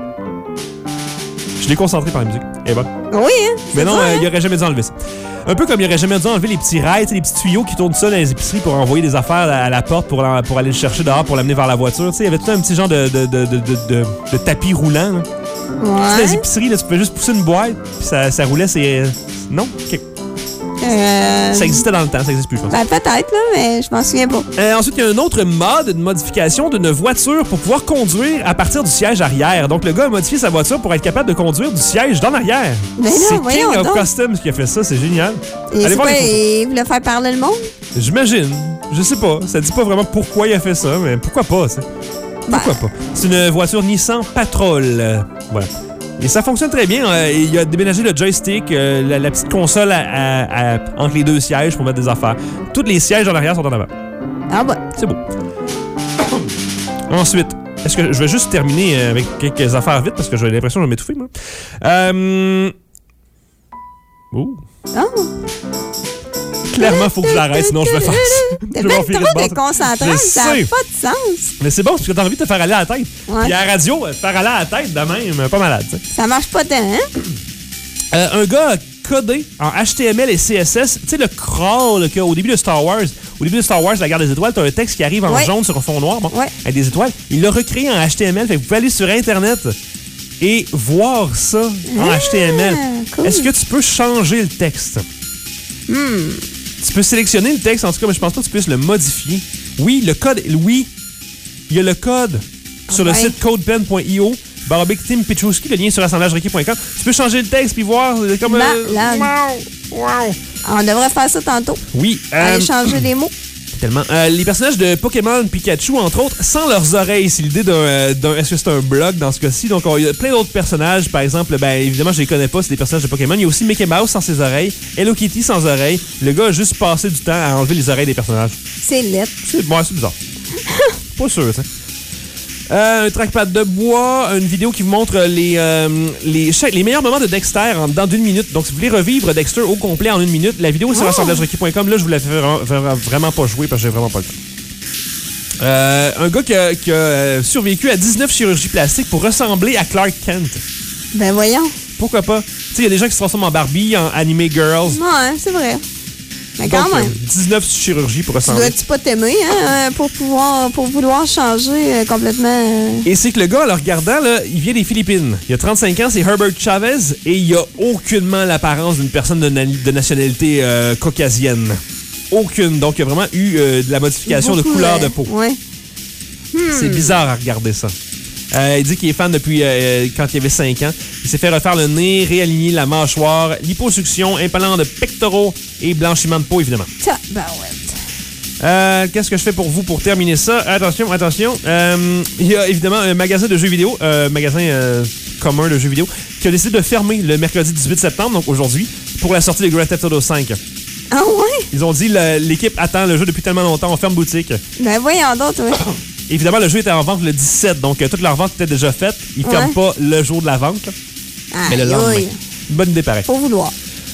Je l'ai concentré par la musique. Eh ben. Oui, hein? Mais non, ça, euh, hein? il aurait jamais dû enlever ça. Un peu comme il aurait jamais dû enlever les petits rails, tu sais, les petits tuyaux qui tournent ça dans les épiceries pour envoyer des affaires à la porte pour, la- pour aller le chercher dehors pour l'amener vers la voiture. Tu sais, il y avait tout un petit genre de, de, de, de, de, de- de tapis roulant. Là. Tu sais, dans les Ouais. épiceries, là, tu pouvais juste pousser une boîte, puis ça, ça roulait. C'est... Non? OK. Euh... Ça existait dans le temps, ça n'existe plus, je pense. Ben, peut-être, là, mais je m'en souviens pas. Euh, ensuite, il y a un autre mode, une modification d'une voiture pour pouvoir conduire à partir du siège arrière. Donc, le gars a modifié sa voiture pour être capable de conduire du siège dans l'arrière. Mais non, c'est voyons King of donc. Customs qui a fait ça, c'est génial. Et Allez c'est voir quoi, les photos. il voulait faire parler le monde? J'imagine. Je sais pas. Ça dit pas vraiment pourquoi il a fait ça, mais pourquoi pas, tu sais. Pourquoi Ben. pas? C'est une voiture Nissan Patrol. Euh, voilà. Et ça fonctionne très bien. Euh, il a déménagé le joystick, euh, la, la petite console à- à- à- entre les deux sièges pour mettre des affaires. Tous les sièges en arrière sont en avant. Ah bah. C'est beau. Ensuite, est-ce que je vais juste terminer euh, avec quelques affaires vite parce que j'ai l'impression que je vais m'étouffer, moi. Euh... Ouh. Oh. Clairement, il faut que je l'arrête, sinon je vais faire ça. T'es Je vais bien m'en virer de trop bord. déconcentrant, Je ça n'a sais. pas de sens. Mais c'est bon, parce que t'as envie de te faire aller à la tête. Ouais. Puis à la radio, te faire aller à la tête de même, pas malade, tu sais. Ça marche pas tant, hein? Euh, un gars a codé en H T M L et C S S, tu sais, le crawl qu'il y a au début de Star Wars. Au début de Star Wars, la guerre des étoiles, t'as un texte qui arrive en Ouais. jaune sur un fond noir, bon, Ouais. avec des étoiles. Il l'a recréé en H T M L, fait que vous pouvez aller sur Internet et voir ça en Ah, H T M L. cool. Est-ce que tu peux changer le texte? Hmm. Tu peux sélectionner le texte, en tout cas, mais je pense pas que tu puisses le modifier. Oui, le code, oui, il y a le code sur le Ouais. site codepen point i o. Barobic Tim Pichowski, le lien sur assemblage requis point com. Tu peux changer le texte puis voir euh, comme... euh, Malade. wow, wow. On devrait faire ça tantôt. Oui, euh, Aller changer les mots. tellement. Euh, les personnages de Pokémon, Pikachu, entre autres, sans leurs oreilles. C'est l'idée d'un... euh, d'un- est-ce que c'est un blog dans ce cas-ci? Donc, on- il y a plein d'autres personnages. Par exemple, ben évidemment, je les connais pas, c'est des personnages de Pokémon. Il y a aussi Mickey Mouse sans ses oreilles, Hello Kitty sans oreilles. Le gars a juste passé du temps à enlever les oreilles des personnages. C'est lettre. C'est bon, c'est bizarre. Pas sûr, tu sais. Euh, un trackpad de bois, une vidéo qui vous montre les, euh, les, chaque- les meilleurs moments de Dexter en dedans d'une minute. Donc, si vous voulez revivre Dexter au complet en une minute, la vidéo est sur Oh. assemblage requis point com. Là, je vous la fais vraiment, vraiment- vraiment pas jouer parce que j'ai vraiment pas le temps. Euh, un gars qui a, qui a, euh, survécu à dix-neuf chirurgies plastiques pour ressembler à Clark Kent. Ben voyons. Pourquoi pas? Tu sais, il y a des gens qui se transforment en Barbie, en Anime Girls. Ouais, c'est vrai. Mais quand Donc, même. euh, dix-neuf chirurgies pour Tu ressembler. dois-tu pas t'aimer, hein, euh, pour pouvoir, pour vouloir changer euh, complètement. euh, Et c'est que le gars, en le regardant, là, il vient des Philippines. Il a trente-cinq ans, c'est Herbert Chavez, et il a aucunement l'apparence d'une personne de, na- de nationalité euh, caucasienne. Aucune. Donc, il a vraiment eu euh, de la modification de beaucoup, couleur euh, de peau. Ouais. C'est bizarre à regarder ça. Euh, il dit qu'il est fan depuis euh, quand il avait cinq ans. Il s'est fait refaire le nez, réaligner la mâchoire, liposuction, implant de pectoraux et blanchiment de peau, évidemment. Ça, ben ouais. Euh, Qu'est-ce que je fais pour vous pour terminer ça? Attention, attention. Euh, il y a évidemment un magasin de jeux vidéo, un magasin euh, commun de jeux vidéo, qui a décidé de fermer le mercredi dix-huit septembre, donc aujourd'hui, pour la sortie de Grand Theft Auto cinq. Ah ouais? Ils ont dit le- l'équipe attend le jeu depuis tellement longtemps, on ferme boutique. Ben voyons donc, ouais. Évidemment, le jeu était en vente le dix-sept, donc euh, toute leur vente était déjà faite. Ils ferment Ouais. pas le jour de la vente, là, mais le Aïe, lendemain. aïe. Bonne idée pareil. Faut vouloir.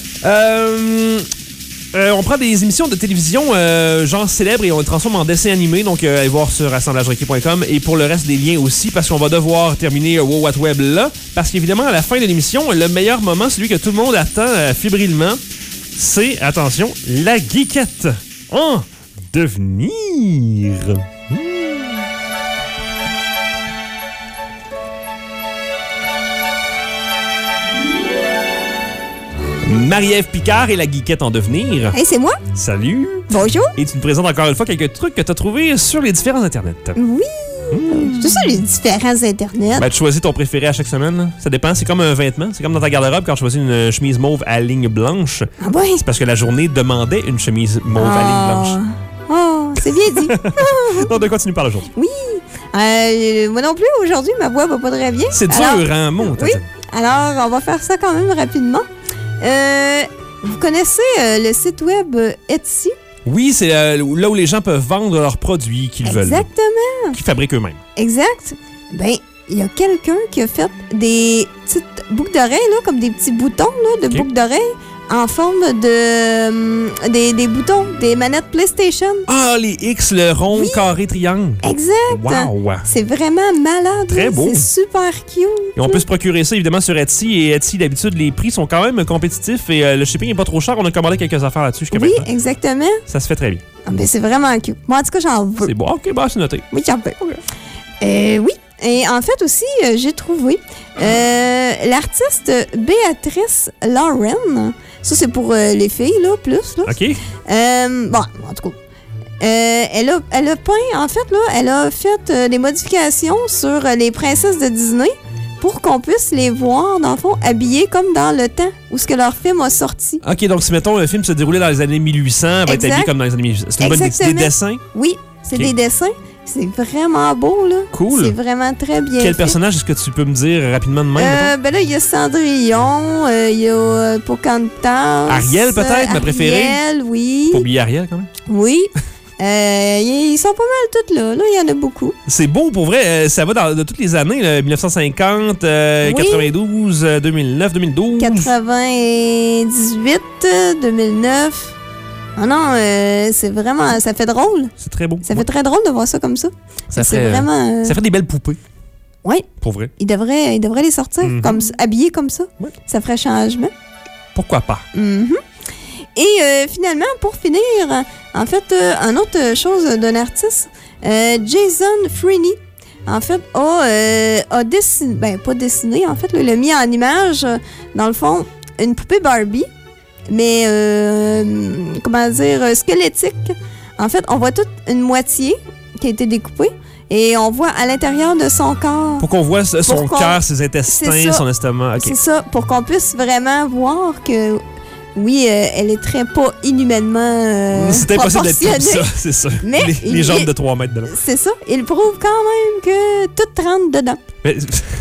Euh, euh, on prend des émissions de télévision euh, genre célèbres et on les transforme en dessins animés. Donc, euh, allez voir sur assemblage requis point com et pour le reste des liens aussi, parce qu'on va devoir terminer euh, Wow What Web là. Parce qu'évidemment, à la fin de l'émission, le meilleur moment, celui que tout le monde attend euh, fébrilement, c'est, attention, la geekette en devenir. Hmm. Marie-Ève Picard et la geekette en devenir. Hey, c'est moi? Salut! Bonjour. Et tu nous présentes encore une fois quelques trucs que tu as trouvés sur les différents internets. Oui. C'est ça, les différents internets. Ben, tu choisis ton préféré à chaque semaine. Là. Ça dépend. C'est comme un vêtement. C'est comme dans ta garde-robe quand tu choisis une chemise mauve à ligne blanche. Ah ouais? C'est parce que la journée demandait une chemise mauve à ligne blanche. Oh, c'est bien dit. Donc, de quoi tu nous parles aujourd'hui? Oui. Euh, moi non plus, aujourd'hui, ma voix va pas très bien. C'est dur, Alors, hein, mon Oui. Alors, on va faire ça quand même rapidement. Euh, vous connaissez euh, le site web euh, Etsy? Oui, c'est euh, là où les gens peuvent vendre leurs produits qu'ils veulent. Exactement. Qu'ils fabriquent eux-mêmes. Exact. Ben, il y a quelqu'un qui a fait des petites boucles d'oreilles, là, comme des petits boutons là, de Okay. boucles d'oreilles en forme de hum, des, des boutons, des manettes PlayStation. Ah, les X, le rond, Oui. carré, triangle. Exact. Wow! C'est vraiment malade. Très là. beau. C'est super cute. Et on peut se procurer ça évidemment sur Etsy. Et Etsy, d'habitude, les prix sont quand même compétitifs et euh, le shipping n'est pas trop cher. On a commandé quelques affaires là-dessus jusqu'à Oui, maintenant. exactement. Ça se fait très bien. Ah, ben, c'est vraiment cute. Moi, en tout cas, j'en veux. C'est bon. OK, bah, c'est noté. Oui, j'en veux. Euh, oui. Et en fait aussi, euh, j'ai trouvé euh, l'artiste Béatrice Lauren. Ça, c'est pour euh, les filles, là, plus. Là. OK. Euh, bon, en tout cas. Euh, elle, a, elle a peint, en fait, là, elle a fait euh, des modifications sur euh, les princesses de Disney pour qu'on puisse les voir, dans le fond, habillées comme dans le temps où ce que leur film a sorti. OK, donc si, mettons, le film se déroulait dans les années mille huit cents, elle va être Exact. habillée comme dans les années mille huit cents. C'est une bonne idée. C'est des Exactement. dessins. Oui, c'est Ok. des dessins. C'est vraiment beau, là. Cool. C'est vraiment très bien Quel fait. personnage est-ce que tu peux me dire rapidement de même? Euh, mettons? ben là, il y a Cendrillon, euh, il y a euh, Pocahontas. Ariel, peut-être, ma préférée? Ariel, oui. Faut oublier Ariel, quand même. Oui. Euh, ils sont pas mal toutes là. Là, il y en a beaucoup. C'est beau, pour vrai. euh, ça va dans, de toutes les années. Là, mille neuf cent cinquante, euh, Oui. quatre-vingt-douze, euh, deux mille neuf, deux mille douze. quatre-vingt-dix-huit, deux mille neuf. Ah non, euh, c'est vraiment... Ça fait drôle. C'est très beau. Ça Ouais. fait très drôle de voir ça comme ça. Ça c'est ferait, vraiment... euh, Ça fait des belles poupées, Oui, pour vrai. ils devraient, ils devraient les sortir Mhm. comme ça, habillés comme ça. Ouais. Ça ferait changement. Pourquoi pas? Mhm. Et euh, finalement, pour finir, en fait, euh, une autre chose d'un artiste, euh, Jason Freeney, en fait, a, euh, a dessiné, ben pas dessiné, en fait, là, il a mis en image, euh, dans le fond, une poupée Barbie, mais, euh, comment dire, euh, squelettique. En fait, on voit toute une moitié qui a été découpée et on voit à l'intérieur de son corps. Pour qu'on voit son Pour qu'on- cœur, ses intestins, C'est ça. son estomac. OK. C'est ça, pour qu'on puisse vraiment voir que, oui, euh, elle est très pas inhumainement euh, C'est impossible d'être comme proportionnée. ça, c'est ça. Mais les, il- les jambes il- de trois mètres de long. C'est ça. Il prouve quand même que tout rentre dedans. Mais,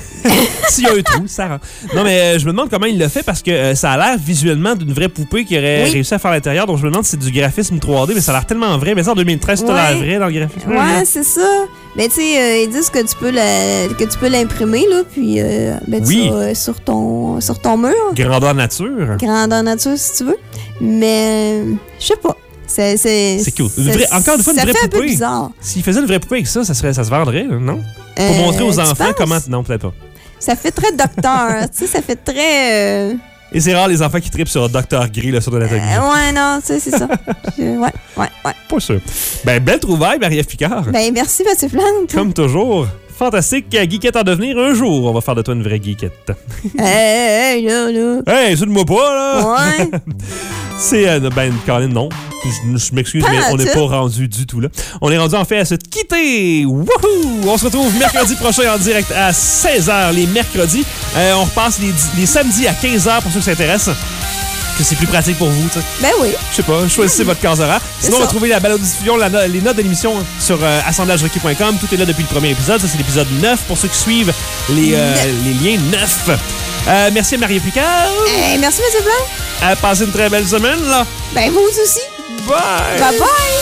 s'il y a un trou, ça rentre. Non, mais euh, je me demande comment il l'a fait parce que euh, ça a l'air visuellement d'une vraie poupée qui aurait Oui. réussi à faire l'intérieur. Donc, je me demande si c'est du graphisme trois D, mais ça a l'air tellement vrai. Mais ça, en deux mille treize, ça a l'air Ouais. vrai dans le graphisme. Ouais, c'est ça. Mais tu sais, euh, ils disent que tu peux la- que tu peux l'imprimer, là, puis euh, ben, tu Oui. vas, euh, sur ton, sur ton mur. Grandeur nature. Grandeur nature, si tu veux. Mais, euh, je sais pas. C'est c'est- C'est cute. Une ça- vraie- encore une fois, une ça vraie fait un peu poupée. bizarre. S'il faisait une vraie poupée avec ça, ça, serait, ça se vendrait, là, non? Pour Euh, montrer aux tu enfants penses? comment... Non, peut-être pas. Ça fait très docteur. Tu sais, ça fait très... euh, Et c'est rare les enfants qui trippent sur docteur Gris, là, sur de l'anatomie. euh, ouais, non, tu sais, c'est ça. Je- ouais, ouais, ouais. Pas sûr. Ben, belle trouvaille, Marie-Ève Picard. Ben, merci, Mathieu Plante. Comme toujours. Fantastique. Geekette en devenir un jour. On va faire de toi une vraie geekette. Hey, hey, là, là. Hey, soude-moi pas, là! Ouais. C'est, euh, ben, Colin, non. Je, je m'excuse, Pas mais on n'est tout. pas rendu du tout là. On est rendu en fait à se quitter. Wouhou! On se retrouve mercredi prochain en direct à seize heures, les mercredis. Euh, on repasse les, les samedis à quinze heures pour ceux qui s'intéressent. Que c'est plus pratique pour vous, tu sais. Ben oui. Je sais pas, choisissez votre case horaire. Sinon, ça. retrouvez la balado-diffusion, la no- les notes de l'émission sur euh, assemblage requis point com. Tout est là depuis le premier épisode. Ça, c'est l'épisode neuf pour ceux qui suivent les, euh, les liens neuf. Euh, merci à Marie-Ève Picard. Hey, merci, Mathieu Plante. Euh, passez une très belle semaine, là. Ben, vous aussi. Bye! Bye bye.